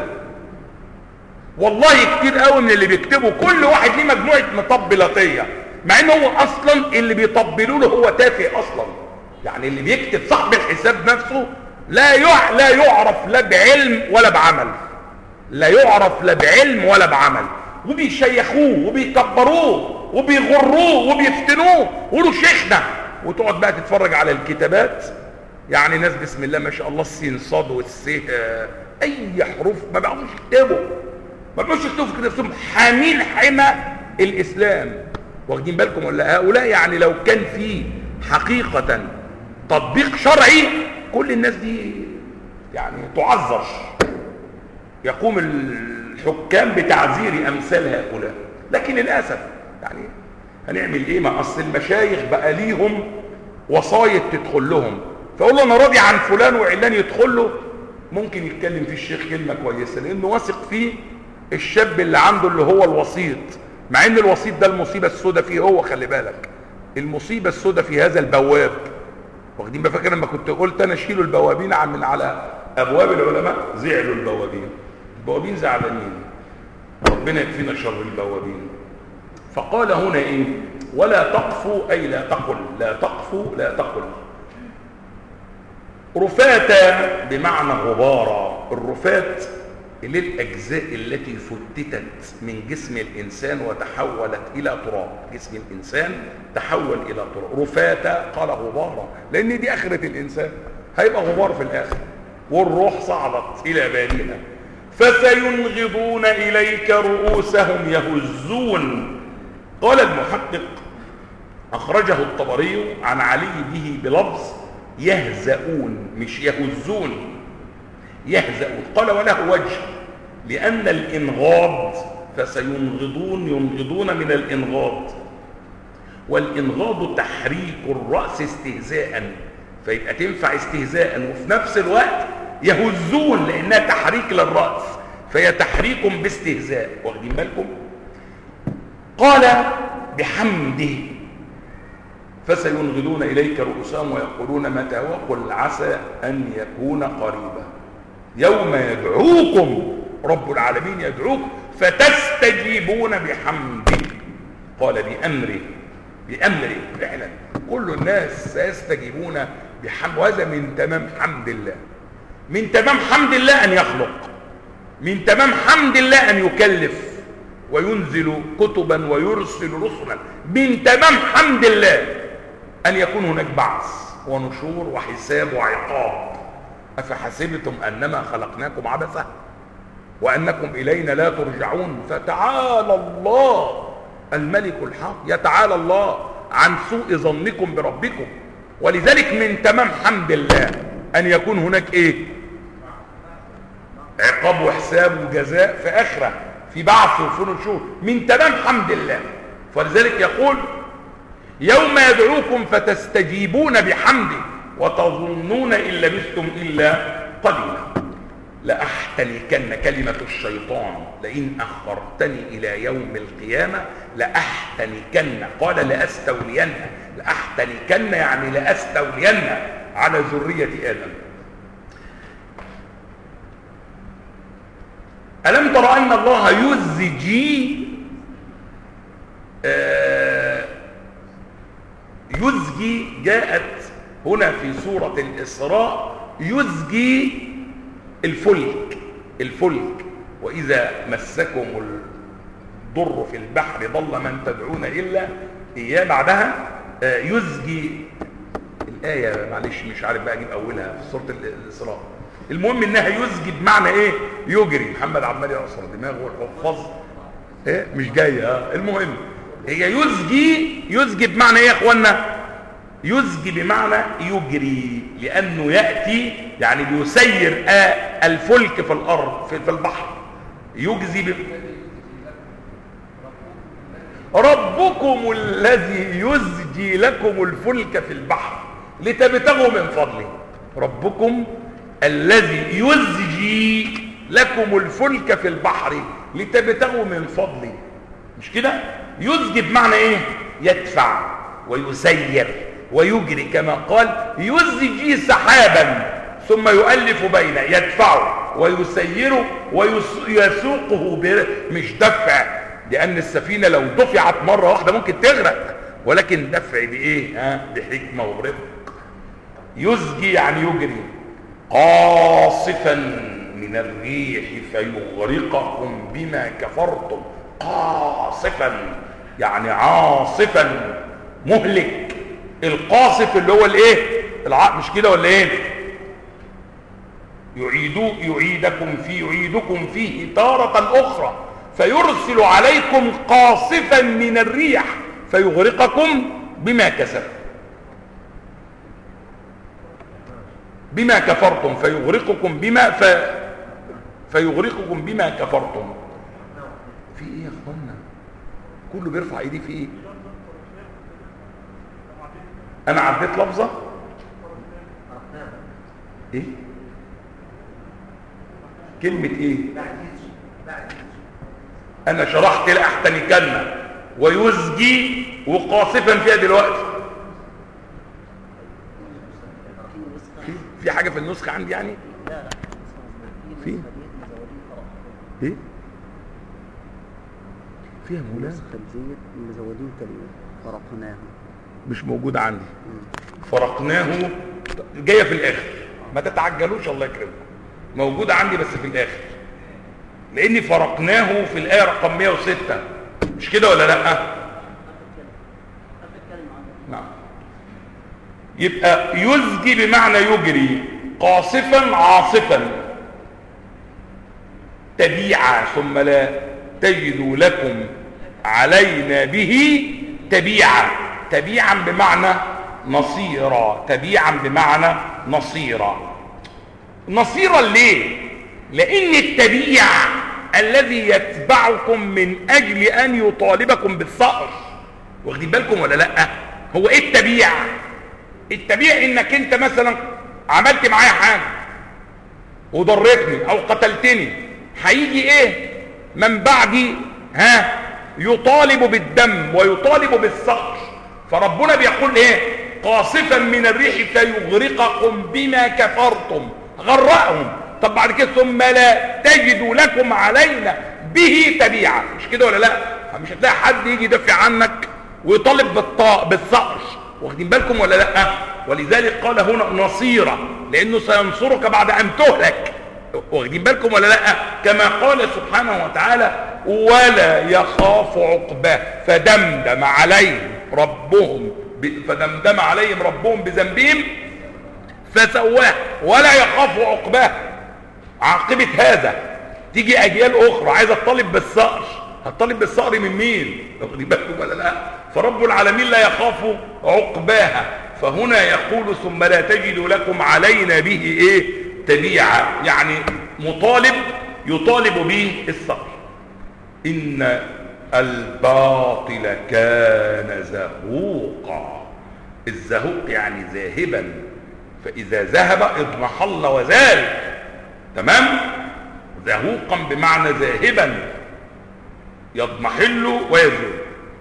والله كتير قوي من اللي بيكتبوا كل واحد ليه مجموعه مطبلاتيه، مع ان هو اصلا اللي بيطبلوا له هو تافه اصلا. يعني اللي بيكتب صاحب الحساب نفسه لا يعرف لا بعلم ولا بعمل، لا يعرف لا بعلم ولا بعمل، وبيشيخوه وبيكبروه وبيغروه وبيفتنوه ويقولوا شيخنا. وتقعد بقى تتفرج على الكتابات، يعني ناس بسم الله ما شاء الله السين صاد والسه اي حروف ما بيعرفوش يكتبوا، ما بيعرفوش يكتبوا في نفسهم حامين حمى الاسلام. واخدين بالكم ولا؟ هؤلاء يعني لو كان في حقيقه تطبيق شرعي كل الناس دي يعني تعذر. يقوم الحكام بتعذير امثال هؤلاء، لكن للاسف يعني هنعمل ايه؟ ما اصل المشايخ بقى ليهم وصاية تدخل لهم، فاقول له انا راضي عن فلان وعلان يدخل له، ممكن يتكلم في الشيخ كلمه كويسه لانه واثق فيه الشاب اللي عنده اللي هو الوسيط، مع ان الوسيط ده المصيبه السوداء فيه هو. خلي بالك المصيبه السوداء في هذا البواب. واخدين بالك؟ فاكر لما كنت قلت انا شيلوا البوابين من على ابواب العلماء؟ زعلوا البوابين زعلانين. ربنا يكفينا شر البوابين. فقال هنا ايه؟ ولا تقفوا اي لا تقل، لا تقفوا لا تقل. رفاتا بمعنى غبارا. الرفات اللي الاجزاء التي فتتت من جسم الانسان وتحولت الى تراب. جسم الانسان تحول الى تراب. رفاتا قال غبارا لان دي اخرة الانسان، هيبقى غبار في الاخر. والروح صعدت الى باريها فسينغضون اليك رؤوسهم يهزون. قال المحقق اخرجه الطبري عن علي به بلفظ يهزؤون مش يهزون، يهزؤون. قال وله وجه لان الانغاض فسينغضون، ينغضون من الانغاض، والانغاض تحريك الراس استهزاء، فيبقى تنفع استهزاء وفي نفس الوقت يهزون لانها تحريك للراس، فهي تحريك باستهزاء. واخدين بالكم؟ قال بحمده فسينغضون اليك رؤوسهم ويقولون متى؟ وقل عسى ان يكون قريبا. يوم يدعوكم رب العالمين يدعوكم فتستجيبون بحمده. قال بأمره فعلا كل الناس سيستجيبون بحمد، وهذا من تمام حمد الله. من تمام حمد الله أن يخلق، من تمام حمد الله أن يكلف وينزل كتبا ويرسل رسلا. من تمام حمد الله أن يكون هناك بعث ونشور وحساب وعقاب. أفحسبتم أنما خلقناكم عبثا وأنكم إلينا لا ترجعون. فتعالى الله الملك الحق، يتعالى الله عن سوء ظنكم بربكم. ولذلك من تمام حمد الله أن يكون هناك إيه؟ عقاب وحساب وجزاء في آخرة، في بعث وفي نشور، من تمام حمد الله. فلذلك يقول يوم يدعوكم فتستجيبون بحمده وتظنون إن لبثتم إلا قليلا. لأحتنكن كلمة الشيطان لئن أخرتني إلى يوم القيامة لأحتنكن، قال لأستولين. لأحتنكن يعني لأستولين على ذرية آدم. ألم تر أن الله يزجي يزجي جاءت هنا في سورة الإسراء يزجي الفلك وإذا مسكم الضر في البحر ضل من تدعون إلا إياه. بعدها يزجي الآية، معلش مش عارف بقى أجيب أولها في سورة الإسراء. المهم إنها يزجي بمعنى إيه؟ يجري. محمد عمال يعصر دماغه والحفاظ إيه مش جاية. المهم هي يزجي بمعنى إيه يا إخوانا؟ يزجي بمعنى يجري، لأنه يأتي يعني بيسير الفلك في الأرض في البحر. يجزي ربكم الذي يزجي لكم الفلك في البحر لتبتغوا من فضله. ربكم الذي يزجي لكم الفلك في البحر لتبتغوا من فضله. مش كده؟ يزجي بمعنى ايه؟ يدفع ويسير ويجري، كما قال يزجي سحابا ثم يؤلف بينه، يدفعه ويسيره ويسوقه مش دفع، لأن السفينة لو دفعت مرة واحدة ممكن تغرق، ولكن دفع بإيه؟ بحكمة ورفق. يزجي يعني يجري. قاصفا من الريح فيغرقكم بما كفرتم. قاصفا يعني عاصفا مهلك. القاصف اللي هو الايه؟ مش كده ولا ايه؟ يعيدكم فيه تارة أخرى فيرسل عليكم قاصفا من الريح فيغرقكم بما كسبتم. بما كفرتم فيغرقكم فيغرقكم بما كفرتم. في ايه يا اخوانا؟ كله بيرفع ايديه في ايه؟ انا عديت لفظه ايه؟ كلمه ايه؟ انا شرحت لأحتنكن ويزجي وقاصفا فيها دلوقتي. في حاجه في النسخه عندي يعني؟ في ايه؟ فيها مولانا مزودين كلمه فرقناه، مش موجود عندي. فرقناه جايه في الاخر، ما تتعجلوش الله يكرمكم. موجوده عندي بس في الاخر، لاني فرقناه في الايه رقم 106. مش كده ولا لا؟ نعم. يبقى يزجي بمعنى يجري، قاصفا عاصفا، تبيعا ثم لا تجدوا لكم علينا به تبيعا. تبيعا بمعنى نصيرا، تبيعا بمعنى نصيرا. نصيرا ليه؟ لان التبيع الذي يتبعكم من اجل ان يطالبكم بالثأر. واخدين بالكم ولا لا؟ هو ايه التبيع؟ التبيع انك انت مثلا عملت معايا حاجه وضرتني او قتلتني، هيجي ايه من بعدي؟ يطالب بالدم ويطالب بالثأر. فربنا بيقول ايه؟ قاصفا من الريح فيغرقكم بما كفرتم. غرقهم. طب بعد كده ثم لا تجدوا لكم علينا به تبيعا. مش كده ولا لا؟ مش هتلاقي حد يجي يدافع عنك ويطالب بالثأر. واخدين بالكم ولا لا؟ ولذلك قال هنا نصيرا، لانه سينصرك بعد ان تهلك. واخدين بالكم ولا لا؟ كما قال سبحانه وتعالى ولا يخاف عقباه فدمدم عليهم ربهم بذنبهم فسواه ولا يخاف عقباه. عاقبة هذا تيجي اجيال اخرى عايزه تطالب بالصقر، هتطالب بالصقر من مين؟ واخدين بالكم ولا لا؟ فرب العالمين لا يخاف عقباها. فهنا يقول ثم لا تجد لكم علينا به ايه تبيعا، يعني يطالب به الصقر. ان الباطل كان زهوقا. الزهوق يعني ذاهبا، فاذا ذهب اضمحل وزال. تمام؟ زهوقا بمعنى ذاهبا، يضمحل ويزول.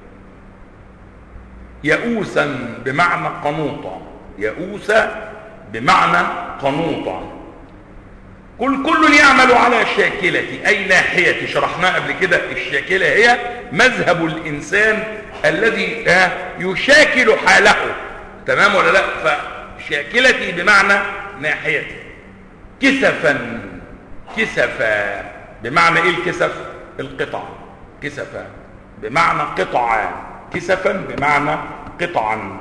يئوسا بمعنى قنوطا، يئوسا بمعنى قنوطا. قل كل يعمل على شاكلة أي ناحية. شرحناها قبل كده، الشاكلة هي مذهب الإنسان الذي يشاكل حاله. تمام ولا لا؟ فشاكلتي بمعنى ناحيتي. كسفا، كسفا بمعنى ايه الكسف؟ القطع. كسفا بمعنى قطعا، كسفا بمعنى قطعا.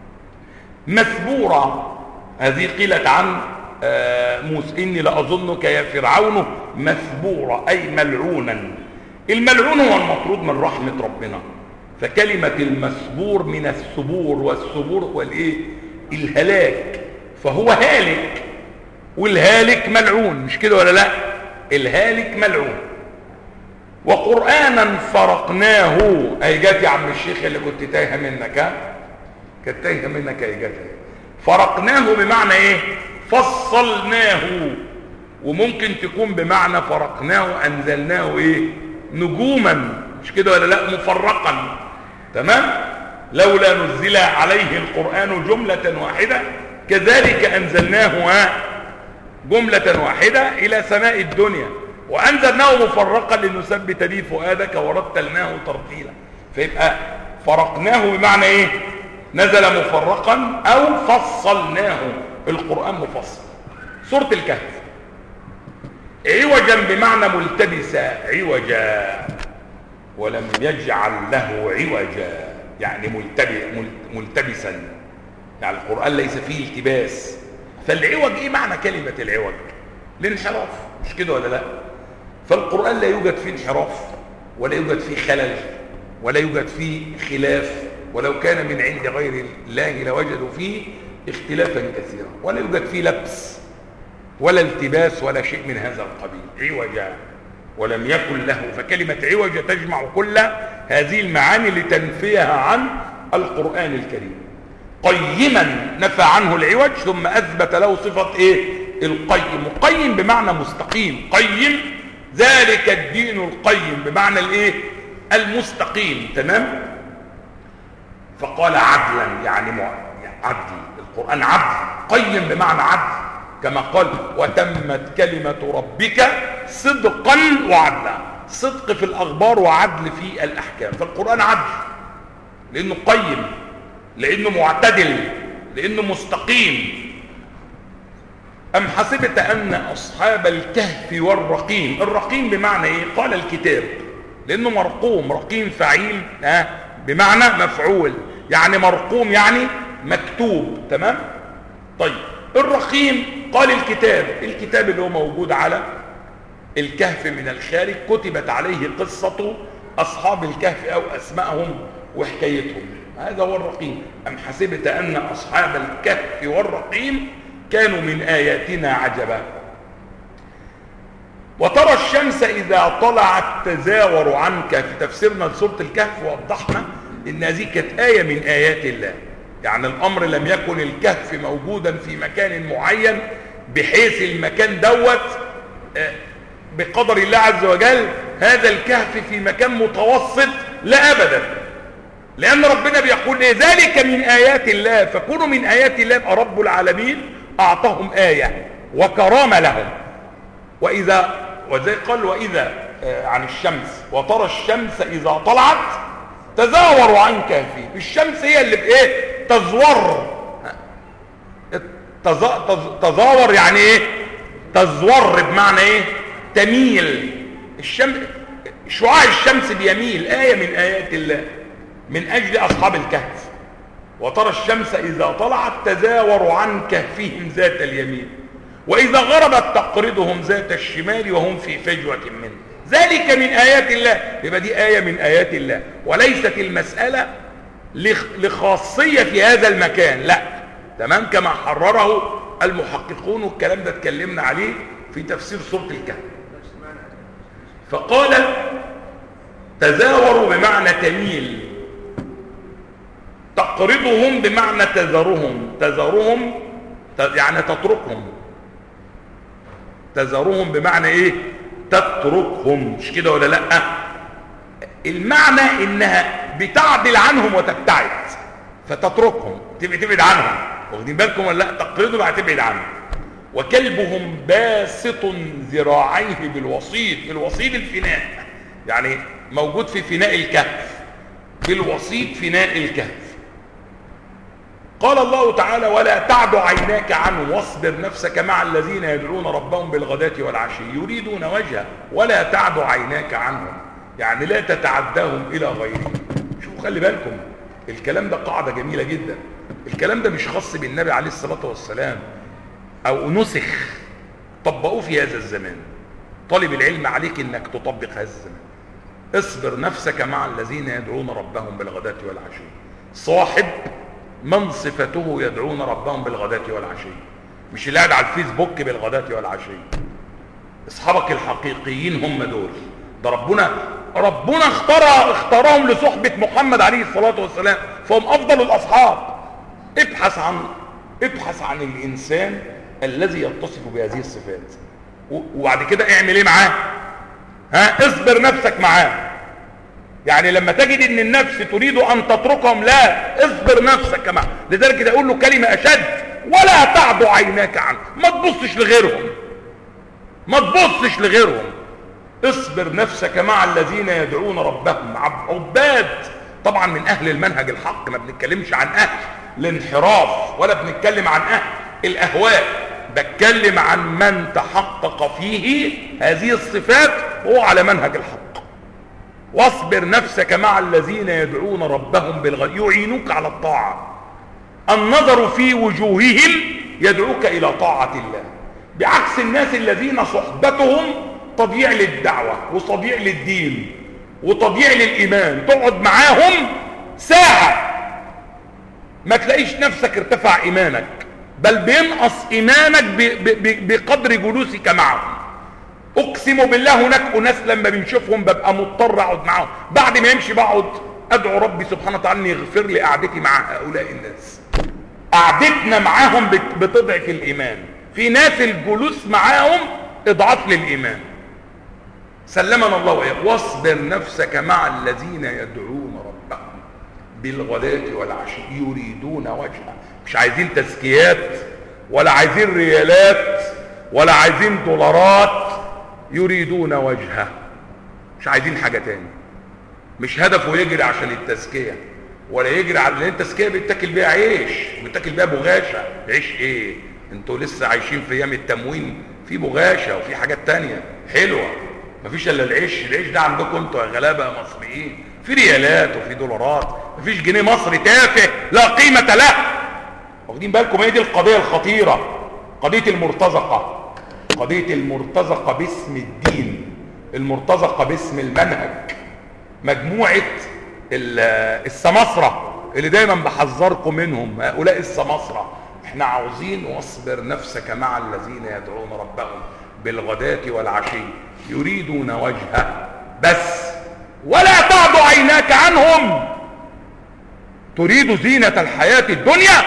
مثبورا، هذه قيلت عن موسى إني لأظنك يا فرعون مثبورا أي ملعونا. الملعون هو المطرود من رحمة ربنا، فكلمة المثبور من الثبور، والثبور هو الايه؟ الهلاك. فهو هالك، والهالك ملعون، مش كده ولا لا؟ الهالك ملعون. وقرآنا فرقناه، اي جات يا عم الشيخ اللي كنت تايهه منك، ها كانت تايهه منك، اي جات. فرقناه بمعنى ايه؟ فصلناه. وممكن تكون بمعنى فرقناه انزلناه ايه؟ نجوما، مش كده ولا لا؟ مفرقا. تمام؟ لولا نزل عليه القرآن جملة واحدة كذلك انزلناه جملة واحدة إلى سماء الدنيا وأنزلناه مفرقا لنثبت به فؤادك ورتلناه ترتيلا. فيبقى فرقناه بمعنى إيه؟ نزل مفرقا أو فصلناه. القرآن مفصل. سورة الكهف عوجا بمعنى ملتبسا، عوجا ولم يجعل له عوجا، يعني ملتبسا، يعني القرآن ليس فيه التباس. فالعوج ايه معنى كلمة العوج؟ الانحراف، مش كده ولا لا؟ فالقرآن لا يوجد فيه انحراف، ولا يوجد فيه خلل، ولا يوجد فيه خلاف. ولو كان من عند غير الله لوجدوا فيه اختلافا كثيرا. ولا يوجد فيه لبس ولا التباس ولا شيء من هذا القبيل. عوجا ولم يكن له. فكلمة عوج تجمع كل هذه المعاني لتنفيها عن القرآن الكريم. قيما نفى عنه العوج ثم أثبت له صفة إيه؟ القيم. قيم بمعنى مستقيم. قيم ذلك الدين القيم بمعنى الإيه؟ المستقيم. تمام؟ فقال عدلا، يعني عدل. القرآن عدل. قيم بمعنى عدل، كما قال وتمت كلمة ربك صدقا وعدلا. صدق في الأخبار وعدل في الأحكام. فالقرآن عدل لأنه قيم، لأنه معتدل، لأنه مستقيم. أم حسبت أن أصحاب الكهف والرقيم. الرقيم بمعنى إيه؟ قال الكتاب لأنه مرقوم. رقيم فعيل بمعنى مفعول، يعني مرقوم يعني مكتوب. تمام؟ طيب الرقيم قال الكتاب. الكتاب اللي هو موجود على الكهف من الخارج، كتبت عليه قصة أصحاب الكهف أو أسمائهم وحكايتهم. هذا هو الرقيم. أم حسبت أن أصحاب الكهف والرقيم كانوا من آياتنا عجبا. وترى الشمس إذا طلعت تزاور عنك. في تفسيرنا لسورة الكهف وضحنا إن هذه كانت آية من آيات الله. يعني الأمر لم يكن الكهف موجودا في مكان معين بحيث المكان دوت بقدر الله عز وجل هذا الكهف في مكان متوسط، لا أبدا. لأن ربنا بيقول إيه؟ ذلك من آيات الله. فكونوا من آيات الله يبقى رب العالمين أعطاهم آية وكرامة لهم. وزي قال وإذا عن الشمس وترى الشمس إذا طلعت تزاور عن كهفه. الشمس هي اللي بإيه؟ تزور. تزاور يعني إيه؟ تزور بمعنى ايه؟ تميل. الشمس، شعاع الشمس بيميل، آية من آيات الله من أجل أصحاب الكهف. وترى الشمس إذا طلعت تزاور عن كهفهم ذات اليمين وإذا غربت تقرضهم ذات الشمال وهم في فجوة منه، ذلك من آيات الله. يبقى دي آية من آيات الله، وليست المسألة لخاصية في هذا المكان، لا، تمام، كما حرره المحققون، والكلام ده اتكلمنا عليه في تفسير سورة الكهف. فقال تزاوروا بمعنى تميل، تقرضهم بمعنى تذرهم، تذرهم يعني تتركهم، تذرهم بمعنى ايه؟ تتركهم، مش كده ولا لا؟ المعنى انها بتعدل عنهم وتبتعد، فتتركهم، تبعد عنهم، واخدين بالكم ولا لا؟ تقرضهم يعني تبعد عنهم. وكلبهم باسط ذراعيه بالوصيد، بالوصيد الفناء، يعني موجود في فناء الكهف، بالوصيد فناء الكهف. قال الله تعالى ولا تعد عيناك عنهم واصبر نفسك مع الذين يدعون ربهم بالغداة والعشي يريدون وجهه ولا تعد عيناك عنهم، يعني لا تتعداهم إلى غيرهم. شوفوا خلي بالكم، الكلام ده قاعدة جميلة جدا. الكلام ده مش خاص بالنبي عليه الصلاة والسلام أو نسخ، طبقوه في هذا الزمان. طالب العلم عليك انك تطبق هذا الزمان. اصبر نفسك مع الذين يدعون ربهم بالغداة والعشي. صاحب من صفته يدعون ربهم بالغداة والعشي، مش اللي قاعد على الفيسبوك بالغداة والعشي. اصحابك الحقيقيين هم دول، ده ربنا اختارهم لصحبة محمد عليه الصلاة والسلام، فهم افضل الاصحاب. ابحث عن الانسان الذي يتصف بهذه الصفات، وبعد كده اعمل ايه معاه؟ اصبر نفسك معاه. يعني لما تجد ان النفس تريد ان تتركهم، لا، اصبر نفسك معاه. لذلك اقول له كلمة اشد، ولا تعد عيناك عنه، ما تبصش لغيرهم، ما تبصش لغيرهم. اصبر نفسك مع الذين يدعون ربهم، عباد طبعا من اهل المنهج الحق، ما بنتكلمش عن اهل الانحراف ولا بنتكلم عن اهل الاهواء، بتكلم عن من تحقق فيه هذه الصفات وهو على منهج الحق. واصبر نفسك مع الذين يدعون ربهم بالغداة يعينوك على الطاعة. النظر في وجوههم يدعوك الى طاعة الله، بعكس الناس الذين صحبتهم تضييع للدعوة وتضييع للدين وتضييع للإيمان. تقعد معاهم ساعة ما تلاقيش نفسك ارتفع إيمانك، بل بينقص إيمانك بقدر جلوسك معهم. أقسم بالله هناك أناس لما بنشوفهم ببقى مضطر أقعد معهم، بعد ما يمشي بقعد أدعو ربي سبحانه وتعالى أن يغفر لي قعدتي مع هؤلاء الناس. قعدتنا معاهم بتضعف الإيمان. في ناس الجلوس معاهم إضعاف للإيمان. سلمنا الله وإياك. واصبر نفسك مع الذين يدعون ربهم بالغداة والعشي يريدون وجهه. مش عايزين تزكيات ولا عايزين ريالات ولا عايزين دولارات، يريدون وجهه، مش عايزين حاجة تاني. مش هدفه يجري عشان التزكية ولا يجري على التزكية بيتاكل بيها عيش، بيتاكل بيها بغاشة. عيش ايه؟ انتوا لسه عايشين في ايام التموين، في بغاشة وفي حاجات تانية حلوة، مفيش الا العيش. العيش ده عندكم انتوا يا غلابة مصريين، في ريالات وفي دولارات، مفيش جنيه مصري تافه لا قيمة له. واخدين بالكم؟ هي دي القضية الخطيرة، قضية المرتزقة. قضية المرتزقة باسم الدين، المرتزقة باسم المنهج. مجموعة السماسرة اللي دايما بحذركم منهم، هؤلاء السماسرة. احنا عاوزين واصبر نفسك مع الذين يدعون ربهم بالغداة والعشي يريدون وجهه بس، ولا تعد عيناك عنهم تريد زينة الحياة الدنيا.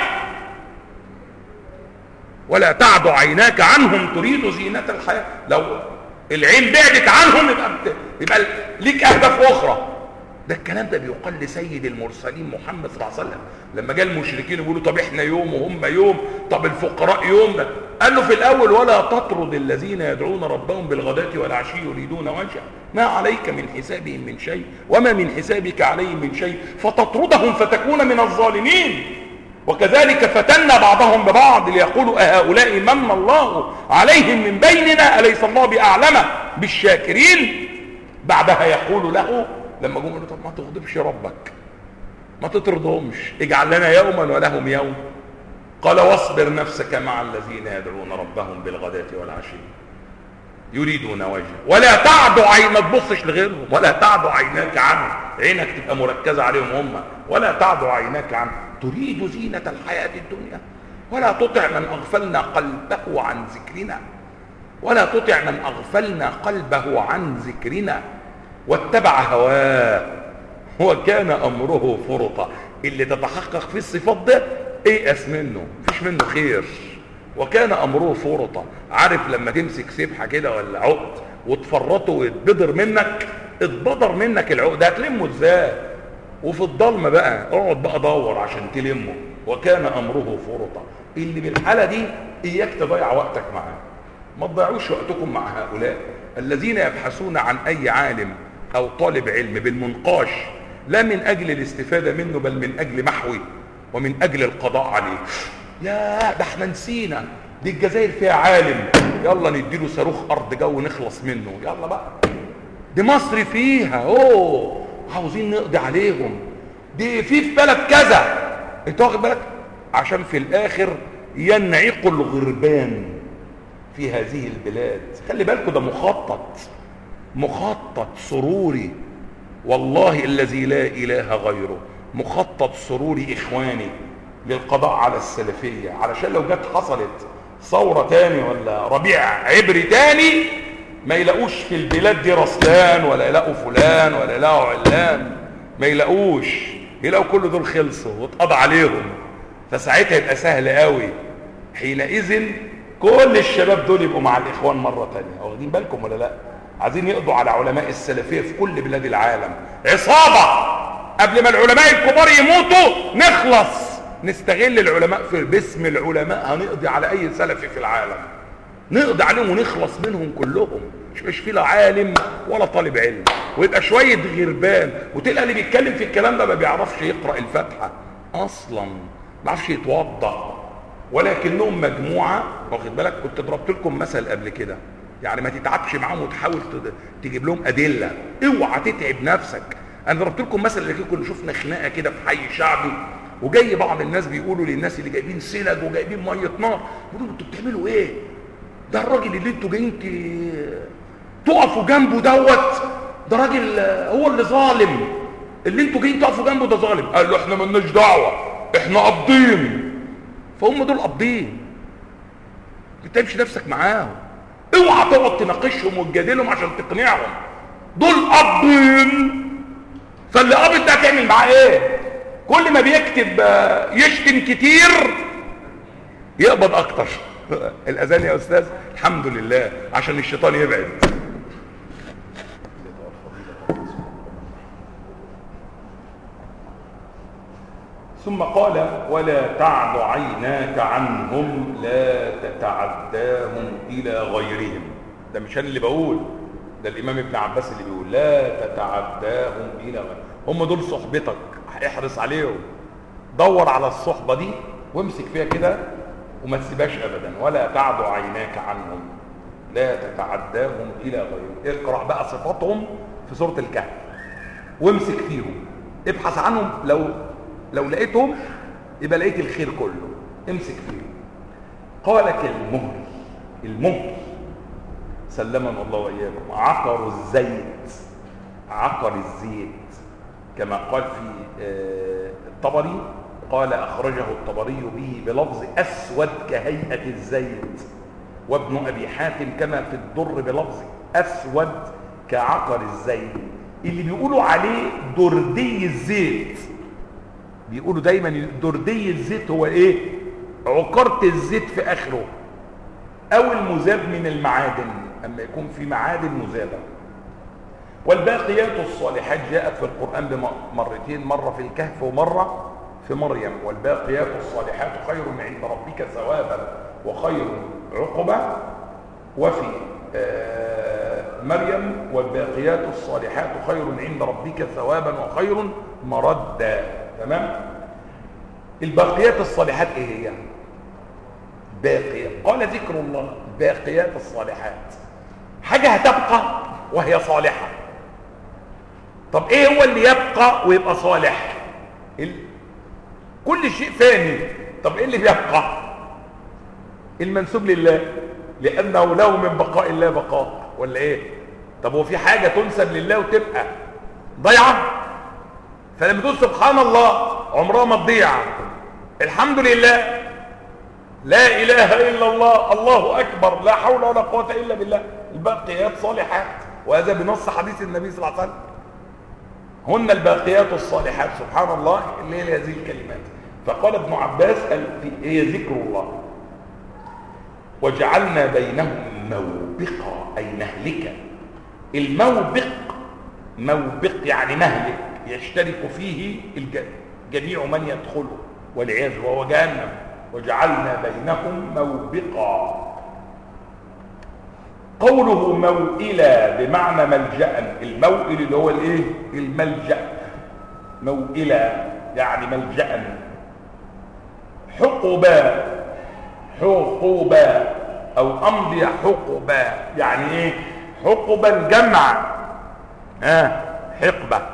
ولا تعد عيناك عنهم تريد زينة الحياة. لو العين بعدت عنهم يبقى ليك أهداف أخرى. ده الكلام ده بيقال لسيد المرسلين محمد صلى الله عليه وسلم لما جاء المشركين يقولوا طب احنا يوم وهم يوم، طب الفقراء يوم. ده قال له في الأول ولا تطرد الذين يدعون ربهم بالغداة والعشي يريدون وجهه ما عليك من حسابهم من شيء وما من حسابك عليهم من شيء فتطردهم فتكون من الظالمين. وكذلك فتنا بعضهم ببعض ليقولوا أهؤلاء من الله عليهم من بيننا أليس الله بأعلم بالشاكرين. بعدها يقول له لما جم قالوا طب ما تغضبش ربك، ما تطردهمش، اجعل لنا يوما ولهم يوم. قال واصبر نفسك مع الذين يدعون ربهم بالغداة والعشي يريدون وجهه ولا تعد عين، ما تبصش لغيرهم، ولا تعد عيناك عنه، عينك تبقى مركزة عليهم هم، ولا تعد عيناك عنه، تريد زينة الحياة الدنيا ولا تطع من أغفلنا قلبه عن ذكرنا، ولا تطع من أغفلنا قلبه عن ذكرنا واتبع هواه وكان أمره فرطا. اللي تتحقق في الصفات ده ايأس منه، مفيش منه خير. وكان أمره فرطا. عارف لما تمسك سبحة كده ولا عقد وتفرطه ويتبدر منك، اتبدر منك العقد هتلمه ازاي؟ وفي الضلمة بقى اقعد بقى دور عشان تلمه. وكان أمره فرطا. اللي بالحالة دي اياك تضيع وقتك معاه، ما تضيعوش وقتكم مع هؤلاء الذين يبحثون عن اي عالم او طالب علم بالمنقاش، لا من اجل الاستفادة منه بل من اجل محوه ومن اجل القضاء عليه. يا ده احنا نسينا دي الجزائر فيها عالم، يلا نديله صاروخ ارض جو نخلص منه، يلا بقى. دي مصر فيها عاوزين نقضي عليهم، دي في بلد كذا، انت واخد بالك؟ عشان في الاخر ينعق الغربان في هذه البلاد. خلي بالكوا ده مخطط سروري والله الذي لا اله غيره، مخطط سروري اخواني للقضاء على السلفية، علشان لو جت حصلت ثورة تاني ولا ربيع عبري تاني ما يلاقوش في البلاد دي رسلان ولا يلاقوا فلان ولا يلاقوا علان، ما يلاقوش، يلاقوا كل دول خلصوا واتقضى عليهم. فساعتها يبقى سهل قوي، حينئذ كل الشباب دول يبقوا مع الاخوان مرة تانية. واخدين بالكم ولا لا؟ عايزين يقضوا على علماء السلفية في كل بلاد العالم، عصابة قبل ما العلماء الكبار يموتوا نخلص، نستغل العلماء في باسم العلماء هنقضي على اي سلفي في العالم، نقضي عليهم ونخلص منهم كلهم، مش في لا عالم ولا طالب علم، ويبقى شويه غربان. وتلقى اللي بيتكلم في الكلام ده ما بيعرفش يقرا الفاتحه اصلا، ما بيعرفش يتوضا، ولكنهم مجموعه. واخد بالك؟ كنت ضربت لكم مثل قبل كده، يعني ما تتعبش معاهم وتحاول تجيب لهم ادله، اوعى تتعب نفسك. انا ضربت لكم مثل اللي كنا شفنا خناقه كده في حي شعبي، وجاي بعض الناس بيقولوا للناس اللي جايبين سلج وجايبين ميه نار، بيقولوا انتوا بتعملوا ايه؟ ده الراجل اللي انتوا جايين تقفوا جنبه دوت، ده راجل هو اللي ظالم، اللي انتوا جايين تقفوا جنبه ده ظالم. قال له احنا مالناش دعوه، احنا قابضين. فهم دول قابضين، ما تتعبش نفسك معاهم، اوعى تقعد تناقشهم وتجادلهم عشان تقنعهم، دول قابضين. فاللي قابض ده هتعمل معاه ايه؟ كل ما بيكتب يشتم كتير يقبض اكتر. الاذان يا استاذ، الحمد لله عشان الشيطان يبعد. ثم قال ولا تعد عيناك عنهم لا تتعداهم الى غيرهم. ده مش انا اللي بقول، ده الامام ابن عباس اللي بيقول لا تتعداهم الى غيرهم. هم دول صحبتك، احرص عليهم، دور على الصحبة دي وامسك فيها كده وما تسيبهاش ابدا. ولا تعد عيناك عنهم لا تتعداهم الى غيرهم. اقرأ بقى صفاتهم في سورة الكهف وامسك فيهم، ابحث عنهم، لو لقيتهم يبقى لقيت الخير كله، امسك فيهم. قالك المهل سلمنا الله واياكم، عقر الزيت، عقر الزيت كما قال في الطبري، قال أخرجه الطبري به بلفظ أسود كهيئة الزيت، وابن أبي حاتم كما في الضر بلفظ أسود كعقر الزيت. اللي بيقولوا عليه دردي الزيت، بيقولوا دايما دردي الزيت هو ايه؟ عقرة الزيت في آخره، أو المذاب من المعادن، أما يكون في معادن مذابة. والباقيات الصالحات جاءت في القرآن بمرتين، مرة في الكهف ومرة في مريم. والباقيات الصالحات خير عند ربك ثوابا وخير عقبة. وفي مريم والباقيات الصالحات خير عند ربك ثوابا وخير مردا. تمام؟ الباقيات الصالحات ايه هي؟ باقيات، قال ذكر الله باقيات الصالحات، حاجة هتبقى وهي صالحة. طب ايه هو اللي يبقى ويبقى صالح؟ كل شيء فاني. طب ايه اللي بيبقى؟ المنسوب لله، لانه له من بقاء الله بقاء، ولا ايه؟ طب هو في حاجة تنسب لله وتبقى ضيعة؟ فلما تقول سبحان الله عمرها ما تضيع، الحمد لله، لا اله الا الله، الله اكبر، لا حول ولا قوة الا بالله، الباقيات صالحات، وهذا بنص حديث النبي صلى الله عليه وسلم. هن الباقيات الصالحات، سبحان الله، اللي هي هذه الكلمات. فقال ابن عباس هي ذكر الله. وجعلنا بينهم موبقا، اي مهلكا. الموبق موبق يعني مهلك، يشترك فيه جميع من يدخله والعياذ، وهو جهنم. وجعلنا بينهم موبقا. قوله موئلا بمعنى ملجأ، الموئل اللي هو الايه؟ الملجأ. موئلا يعني ملجأ. حقبا، حقوبا او امضي حقبا، يعني ايه؟ حقبا جمع حقبة.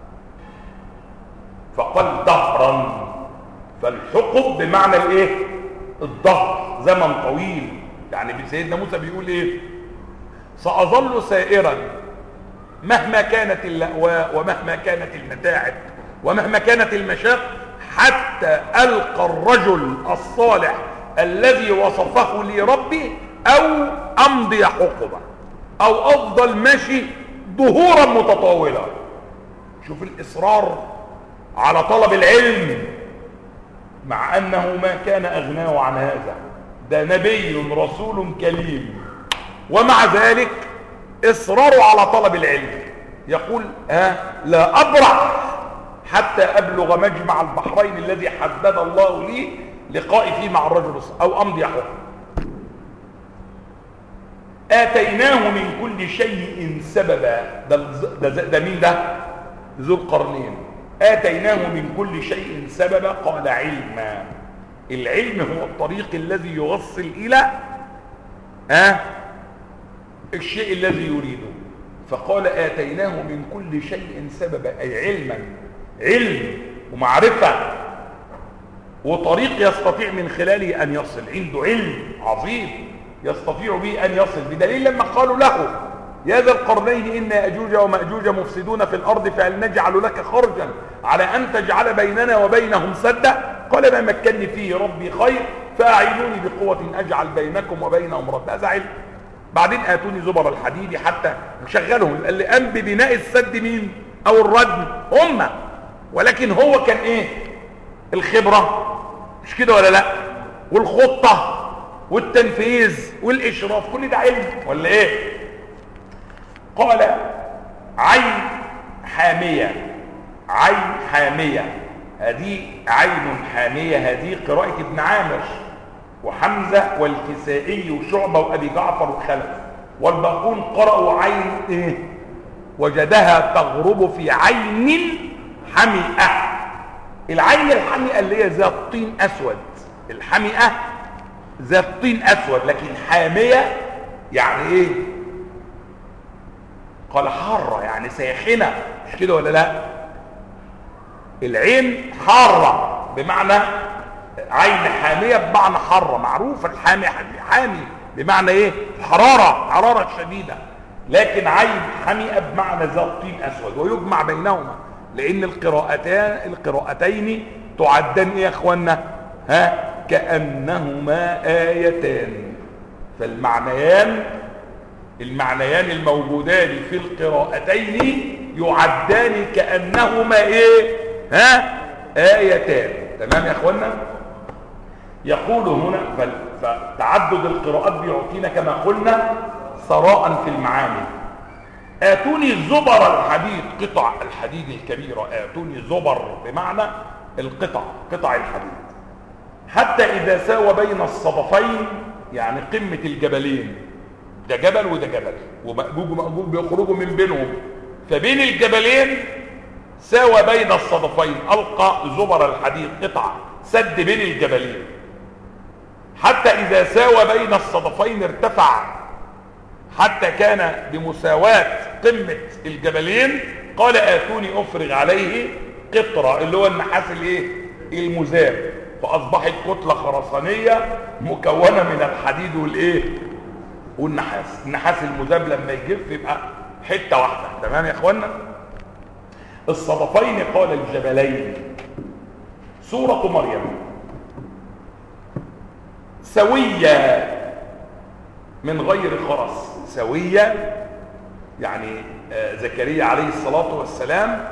فقال ظهرا، فالحقب بمعنى الايه؟ الظهر، زمن طويل. يعني سيدنا موسى بيقول ايه؟ سأظل سائرا مهما كانت اللأواء ومهما كانت المتاعب ومهما كانت المشاق، حتى ألقى الرجل الصالح الذي وصفه لي ربي، أو أمضي حقبة، أو أفضل ماشي ظهورا متطاولة. شوف الإصرار على طلب العلم، مع أنه ما كان أغناه عن هذا، ده نبي رسول كليم، ومع ذلك إصراره على طلب العلم. يقول لا أبرح حتى أبلغ مجمع البحرين الذي حدد الله لي لقائي فيه مع الرجل الصالح، أو أمضي حكم. آتيناه من كل شيء سببا. ده مين ده؟ ذو القرنين. آتيناه من كل شيء سببا، قال علما. العلم هو الطريق الذي يوصل إلى الشيء الذي يريده. فقال آتيناه من كل شيء سببا، أي علما، علم ومعرفة وطريق يستطيع من خلاله أن يصل. عنده علم عظيم يستطيع به أن يصل، بدليل لما قالوا له يا ذا القرنين إن يأجوج ومأجوج مفسدون في الأرض فهل نجعل لك خرجا على أن تجعل بيننا وبينهم سدا؟ قال ما مكنني فيه ربي خير فأعينوني بقوة أجعل بينكم وبينهم رد. هذا علم. بعدين آتوني زبر الحديد حتى نشغلهم. اللي قام ببناء السد مين؟ أو الردم هم، ولكن هو كان إيه؟ الخبرة، مش كده ولا لا؟ والخطة والتنفيذ والإشراف، كل ده علم ولا إيه؟ قال عين حامية، عين حامية، هذه عين حامية، هذه قراءة ابن عامر وحمزة والكسائي وشعبة وأبي جعفر وخلف، والباقون قرأوا عين إيه؟ وجدها تغرب في عين حمئة. العين الحمئة اللي هي ذات طين أسود، الحمئة ذات طين أسود، لكن حامية يعني إيه؟ قال حارة يعني ساخنة، مش كده ولا لا؟ العين حارة بمعنى عين حامية بمعنى حارة، معروف الحامي حامي بمعنى ايه؟ حرارة شديدة، لكن عين حميئة بمعنى ذات طين اسود. ويجمع بينهما لان القراءتين تعدان ايه يا اخوانا؟ كأنهما آيتان. فالمعنيان الموجودان في القراءتين يعدان كأنهما ايه؟ آيتان. تمام يا اخوانا؟ يقول هنا فتعدد القراءات بيعطينا كما قلنا ثراء في المعاني. آتوني زبر الحديد، قطع الحديد الكبيرة، آتوني زبر بمعنى قطع الحديد، حتى إذا ساوى بين الصدفين، يعني قمة الجبلين، ده جبل وده جبل، ومأجوج ومأجوج بيخرجوا من بينهم، فبين الجبلين ساوى بين الصدفين، ألقى زبر الحديد قطع سد بين الجبلين، حتى إذا ساوى بين الصدفين ارتفع حتى كان بمساواة قمة الجبلين، قال آتوني أفرغ عليه قطرة، اللي هو النحاس المذاب، فأصبحت كتلة خرسانية مكونة من الحديد والنحاس. النحاس المذاب لما يجف يبقى حتة واحدة. تمام يا اخوانا؟ الصدفين قال الجبلين. سورة مريم سوية من غير خرس. سوية يعني زكريا عليه الصلاة والسلام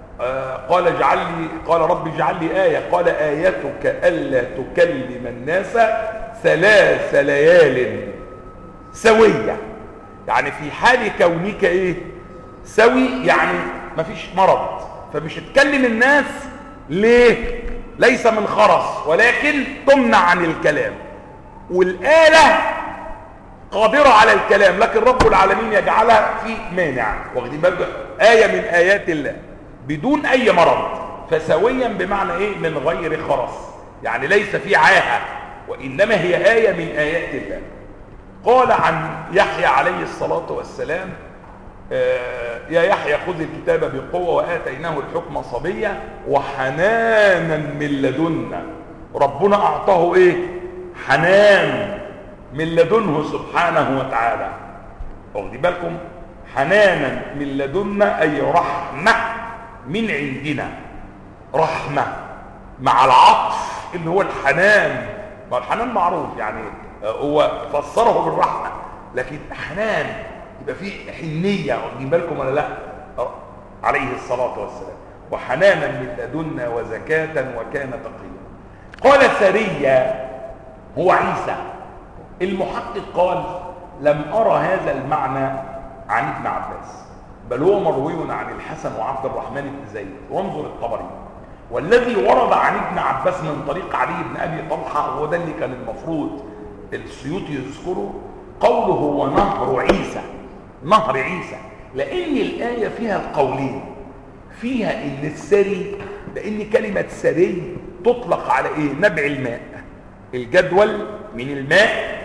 قال رب اجعل لي آية، قال آيتك ألا تكلم الناس 3 ليال سوية، يعني في حال كونك سوي، يعني مفيش مرض، فمش تكلم الناس. ليه؟ ليس من خرس، ولكن تمنع عن الكلام، والآلة قادرة على الكلام، لكن رب العالمين يجعلها في مانع. واخدين بالكم؟ آية من آيات الله بدون أي مرض. فسويا بمعنى من غير خرس، يعني ليس في عاهة، وإنما هي آية من آيات الله. قال عن يحيى عليه الصلاة والسلام يا يحيى خذ الكتاب بقوة وآتيناه الحكم صبيا وحنانا من لدنا. ربنا أعطاه حنان من لدنه سبحانه وتعالى. واخدين بالكم؟ حنانا من لدنا أي رحمة من عندنا، رحمة مع العطف اللي هو الحنان. ما الحنان معروف، يعني هو فسره بالرحمة، لكن حنان يبقى فيه حنية. واخدين بالكم ولا لا؟ عليه الصلاة والسلام وحنانا من لدنا وزكاة وكان تقيا. قال سريا هو عيسى. المحقق قال لم أرى هذا المعنى عن ابن عباس، بل هو مروي عن الحسن وعبد الرحمن بن زيد. وانظر الطبري، والذي ورد عن ابن عباس من طريق علي بن أبي طلحة، هو ده اللي كان المفروض السيوطي يذكره، قوله هو نهر عيسى، نهر عيسى، لأن الآية فيها القولين، فيها إن السري، لأن كلمة سري تطلق على نبع الماء، الجدول من الماء،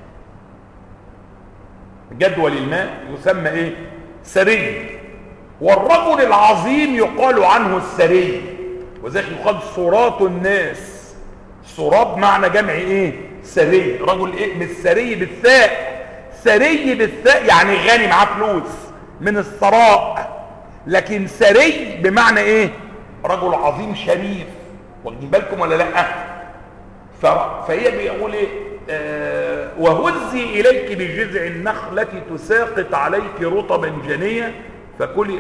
جدول الماء يسمى سري. والرجل العظيم يقال عنه السري، وذلك يقال صراط الناس. صراط معنى جمع سري. رجل مش سري بالثاء، سري بالثاء يعني غني معاه فلوس من الثراء، لكن سري بمعنى رجل عظيم شريف. واخدين بالكم ولا لا؟ فهي بيقول وهزي اليك بجذع النخلة تساقط عليك رطبا جنيا فكلي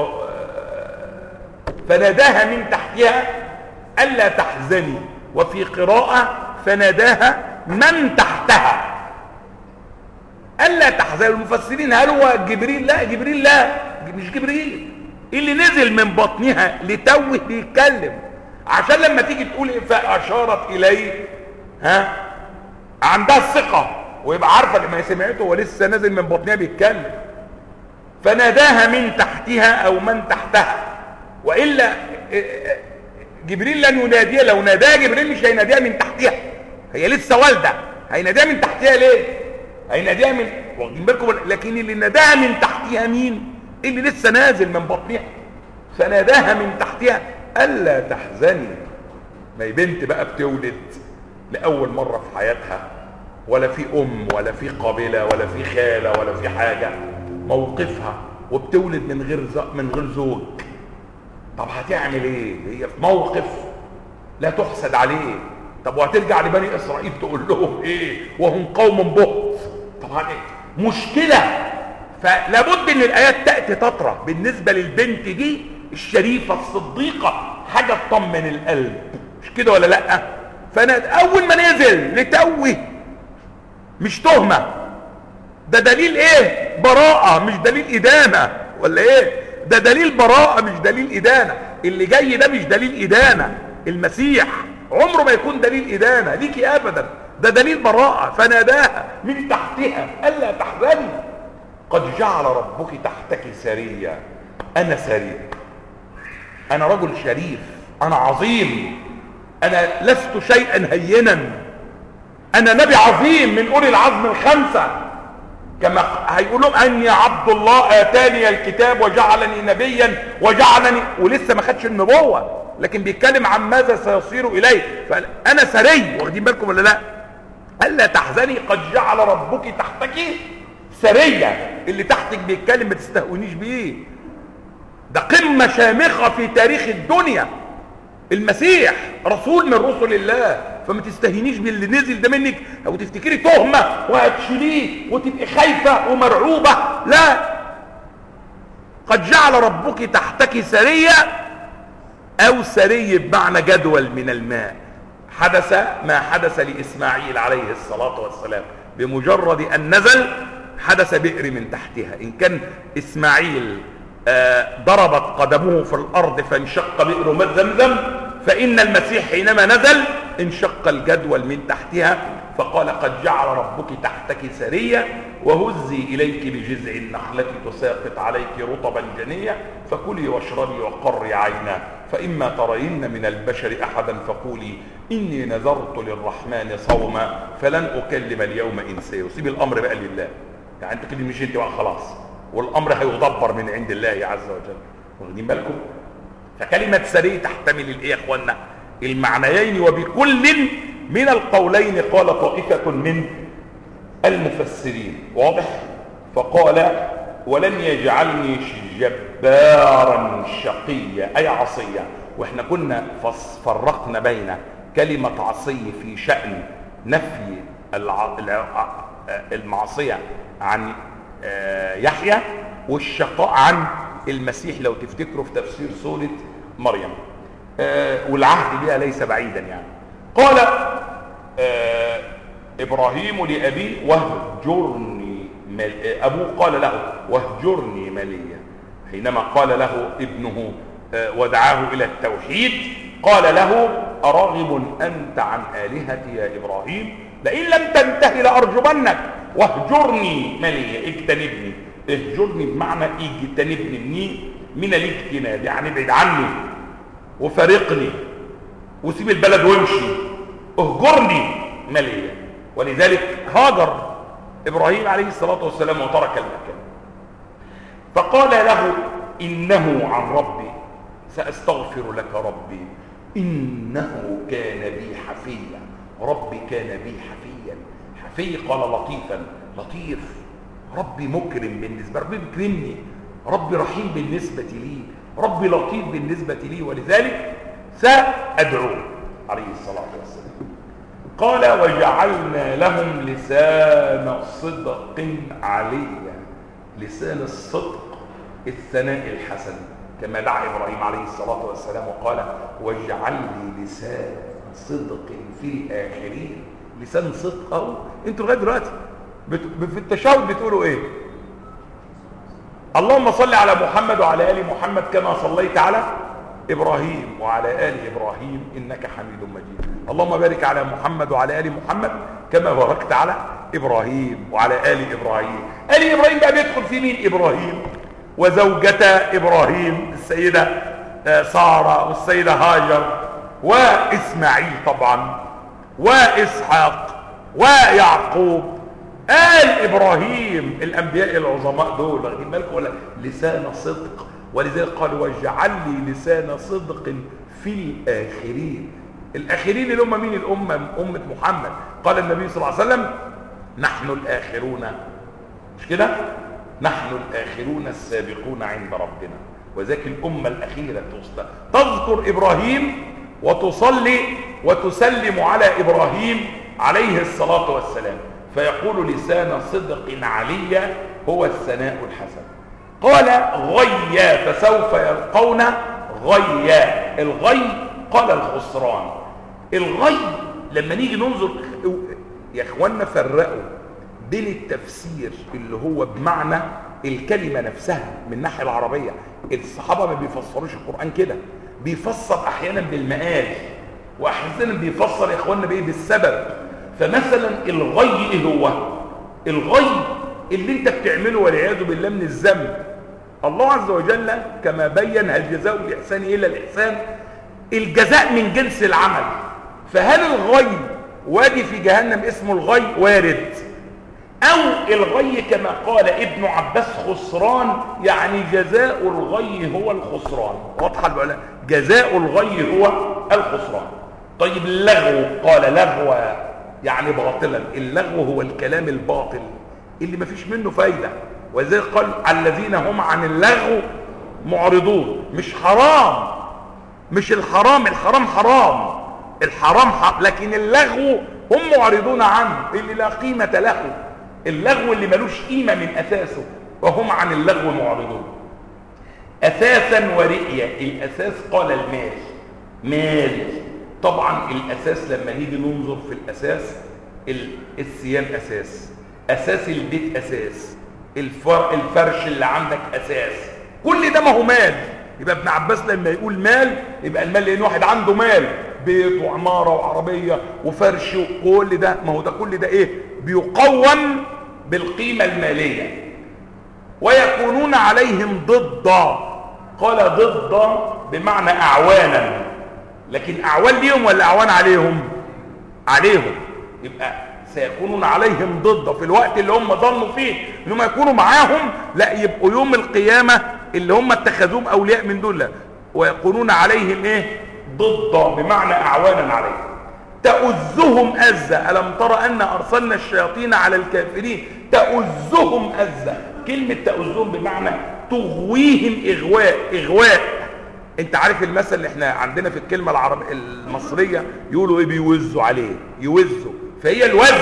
فناداها من تحتها ألا تحزني، وفي قراءة فناداها من تحتها ألا تحزني. المفسرين هل هو جبريل؟ لا، جبريل لا، مش جبريل اللي نزل من بطنها لتوه بيتكلم، عشان لما تيجي تقول فأشارت إليه عندها الثقة ويبقى عارفة لما سمعته ولسه نازل من بطنها بيتكلم. فناداها من تحتها أو من تحتها، وإلا جبريل لن يناديها. لو ناداها جبريل مش هيناديها من تحتها، هي لسه والدة، هيناديها من تحتها ليه؟ هيناديها من، واخدين بالكم؟ لكن اللي ناداها من تحتها مين؟ اللي لسه نازل من بطنها. فناداها من تحتها ألا تحزني. ما هي بنت بقى بتولد لأول مرة في حياتها، ولا في ولا في قابلة ولا في خالة ولا في حاجة، موقفها وبتولد من غير زوج. طب هتعمل هي في موقف لا تحسد عليه. طب وهترجع لبني إسرائيل تقول لهم وهم قوم بهت؟ طبعا مشكلة. فلابد ان الآيات تأتي تطرح بالنسبة للبنت دي الشريفة الصديقة، حاجة تطمن القلب، مش كده ولا لا؟ اول ما نزل لتوه، مش تهمة، ده دليل براءة مش دليل إدانة، ولا ده دليل براءة مش دليل إدانة. اللي جاي ده مش دليل إدانة. المسيح عمره ما يكون دليل إدانة ليكي أبدا، ده دليل براءة. فناداها من تحتها ألا تحزني قد جعل ربك تحتك سريا. أنا سري، أنا رجل شريف، أنا عظيم، انا لست شيئا هينا، انا نبي عظيم من اولي العزم الخمسة، كما هيقول لهم اني عبد الله اتاني الكتاب وجعلني نبيا وجعلني، ولسه ما خدش النبوة لكن بيتكلم عن ماذا سيصير اليه. فانا سري، واخدين بالكم ولا لا؟ الا تحزني قد جعل ربك تحتك سرية. اللي تحتك بيتكلم ما تستهونيش بيه، ده قمة شامخة في تاريخ الدنيا. المسيح رسول من رسل الله، فما تستهينيش باللي نزل ده منك او تفتكري تهمة وهتشيليه وتبقي خايفة ومرعوبة. لا، قد جعل ربك تحتك سرية، او سري بمعنى جدول من الماء. حدث ما حدث لإسماعيل عليه الصلاة والسلام، بمجرد أن نزل حدث بئر من تحتها. إن كان إسماعيل ضربت قدمه في الأرض فانشق بئر زمزم، فإن المسيح حينما نزل انشق الجدول من تحتها، فقال قد جعل ربك تحتك سرية وهزي إليك بجذع النخلة تساقط عليك رطبا جنيا فكلي واشربي وقري عينا فإما ترين من البشر أحدا فقولي إني نذرت للرحمن صوما فلن أكلم اليوم إنسيا. وسيب الأمر بقى لله، يعني أنت كده مش أنت بقى خلاص، والأمر هيدبر من عند الله عز وجل. واخدين بالكم؟ فكلمة سري تحتمل الإيه يا إخوانا؟ المعنيين، وبكل من القولين قال طائفة من المفسرين. واضح؟ فقال ولن يجعلني جبارا شقيا أي عصيا. واحنا كنا فرقنا بين كلمة عصي في شأن نفي المعصية عن يحيى، والشقاء عن المسيح لو تفتكروا في تفسير سورة مريم، والعهد بها ليس بعيدا. يعني قال إبراهيم لأبيه واهجرني أبوه قال له واهجرني مليا، حينما قال له ابنه ودعاه إلى التوحيد قال له أراغب أنت عن آلهتي يا إبراهيم لئن لم تنتهي لأرجمنك واهجرني مليا. اجتنبني، اهجرني بمعنى اجتنبني من الاجتناب، يعني ابعد عني وفارقني وسيب البلد وامشي، اهجرني مليا. ولذلك هاجر إبراهيم عليه الصلاة والسلام وترك المكان، فقال له إنه عن ربي سأستغفر لك ربي إنه كان بي حفيا. ربي كان بي حفيا، حفي قال لطيفا، لطيف، ربي مكرم بالنسبة، ربي بيكرمني، ربي رحيم بالنسبة لي، ربي لطيف بالنسبة لي، ولذلك سأدعوه عليه الصلاة والسلام. قال وجعلنا لهم لسان صدق عليا. لسان الصدق الثناء الحسن، كما دعا إبراهيم عليه الصلاة والسلام وقال واجعل لي لسان صدق في الآخرين. لسان صدق أهو. انتوا لغاية دلوقتي في التشهد بتقولوا ايه؟ اللهم صل على محمد وعلى آل محمد كما صليت على إبراهيم وعلى آل إبراهيم إنك حميد مجيد. اللهم بارك على محمد وعلى آل محمد كما باركت على إبراهيم وعلى آل إبراهيم. آل إبراهيم بقى بيدخل في مين؟ إبراهيم وزوجة إبراهيم السيدة سارة والسيدة هاجر وإسماعيل طبعا وإسحاق ويعقوب. آل إبراهيم الأنبياء العظماء دول، واخدين بالكم ولا؟ لسان صدق. ولذلك قال واجعل لي لسان صدق في الآخرين. الآخرين اللي هم مين؟ الأمة، أمة محمد. قال النبي صلى الله عليه وسلم نحن الآخرون، مش كده؟ نحن الآخرون السابقون عند ربنا. وذاك الأمة الأخيرة تذكر إبراهيم وتصلي وتسلم على إبراهيم عليه الصلاة والسلام، فيقول لسان صدق علي هو الثناء الحسن. قال غيا فسوف يلقون غيا. الغي قال الخسران. الغي لما نيجي ننظر يا اخوانا فرقوا بين التفسير اللي هو بمعنى الكلمة نفسها من الناحية العربية. الصحابة ما بيفسروش القرآن كده، بيفسر احيانا بالمآل واحيانا بيفسر يا اخوانا بايه؟ بالسبب. فمثلا الغي ايه هو؟ الغي اللي انت بتعمله والعياذ بالله من الذنب. الله عز وجل كما بين هل جزاء الإحسان إلا الإحسان، الجزاء من جنس العمل. فهل الغي وادي في جهنم اسمه الغي؟ وارد. او الغي كما قال ابن عباس خسران، يعني جزاء الغي هو الخسران. واضحه العلماء، جزاء الغي هو الخسران. طيب اللغو، قال لغو يعني باطلا. اللغو هو الكلام الباطل اللي ما فيش منه فايده، ولذلك قال الذين هم عن اللغو معرضون. مش حرام، مش الحرام حرام، الحرام لكن اللغو هم معرضون عنه، اللي لا قيمه له، اللغو اللي ملوش قيمه من اساسه، وهم عن اللغو معرضون. اساسا ورئيا، الاساس قال المال، مال. طبعا الاساس لما نيجي ننظر في الاساس، الثياب اساس البيت اساس، الفرش اللي عندك اساس، كل ده ما هو مال. يبقى ابن عباس لما يقول مال، يبقى المال لان واحد عنده مال، بيت وعماره وعربيه وفرش وكل ده، ما هو ده كل ده ايه؟ بيقوم بالقيمه الماليه. ويكونون عليهم ضدا، قال ضدا بمعنى اعوانا، لكن اعوان ليهم ولا اعوان عليهم؟ عليهم. يبقى سيكونون عليهم ضد في الوقت اللي هم ظنوا فيه انهم يكونوا معاهم، لا، يبقوا يوم القيامه اللي هم اتخذوهم اولياء من دول. ويكونون عليهم ايه؟ ضد بمعنى اعوانا عليهم. تؤزهم أزة. ألم ترى أن أرسلنا الشياطين على الكافرين تؤزهم أزة. كلمة تؤزهم بمعنى تغويهم إغواء. انت عارف المثل اللي احنا عندنا في الكلمة العربية المصرية يقولوا ايه؟ بيوزوا عليه، يوزوا. فهي الوز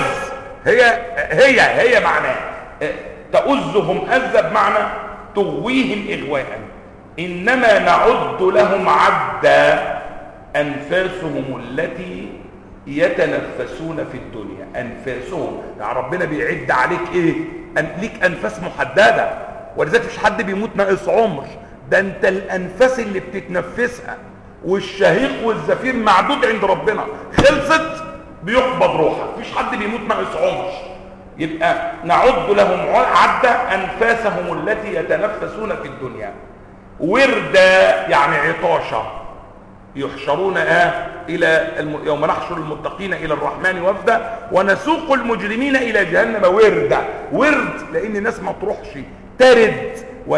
هي معناه تؤزهم أزة بمعنى تغويهم إغواء. إنما نعد لهم عدا أنفاسهم التي يتنفسون في الدنيا. أنفاسهم، يعني ربنا بيعد عليك إيه؟ ليك أنفاس محددة، ولذلك مش حد بيموت ناقص عمر، ده أنت الأنفاس اللي بتتنفسها والشهيق والزفير معدود عند ربنا، خلصت بيقبض روحك، مفيش حد بيموت ناقص عمر. يبقى نعد لهم عد أنفاسهم التي يتنفسون في الدنيا. وردا يعني عطاشة. يحشرون إلى يوم نحشر المتقين إلى الرحمن وفدا ونسوق المجرمين إلى جهنم وردا. ورد لأن الناس ما تروحش ترد،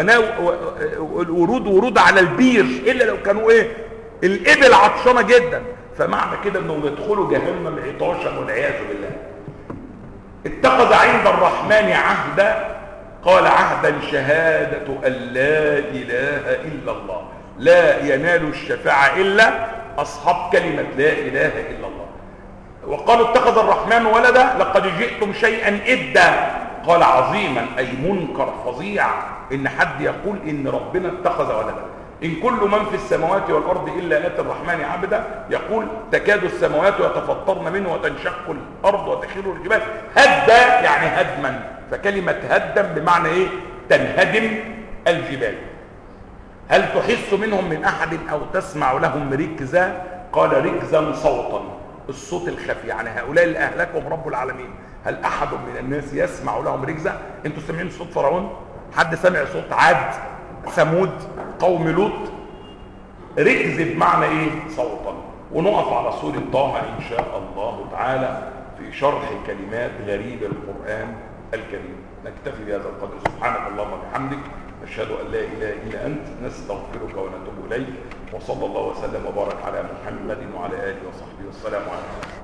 ورود على البير، إلا لو كانوا الإبل عطشانة جدا. فمعنى كده أنهم يدخلوا جهنم عطاشا والعياذ بالله. اتخذ عند الرحمن عهدا، قال عهدا شهادة أن لا إله إلا الله، لا ينال الشفاعة إلا أصحاب كلمة لا إله إلا الله. وقالوا اتخذ الرحمن ولدا لقد جئتم شيئا إدا، قال عظيما أي منكر فظيع إن حد يقول إن ربنا اتخذ ولدا. إن كل من في السماوات والأرض إلا آتي الرحمن عبدا. يقول تكاد السماوات يتفطرن منه وتنشق الأرض وتخر الجبال هدا، يعني هدما. فكلمة هدا بمعنى إيه؟ تنهدم الجبال. هل تحس منهم من أحد أو تسمع لهم ركزا؟ قال ركزا صوتا، الصوت الخفي، يعني هؤلاء اللي أهلكهم رب العالمين هل أحد من الناس يسمع لهم ركزا؟ انتوا سمعين صوت فرعون؟ حد سمع صوت عاد، ثمود، قوم لوط؟ ركز بمعنى ايه؟ صوتا. ونقف على سورة طه إن شاء الله تعالى في شرح كلمات غريب القرآن الكريم. نكتفي بهذا القدر. سبحانك اللهم وبحمدك، نشهد أن لا إله إلا أنت، نستغفرك ونتوب إليك. وصلى الله وسلم وبارك على محمد وعلى آله وصحبه والسلام عليكم.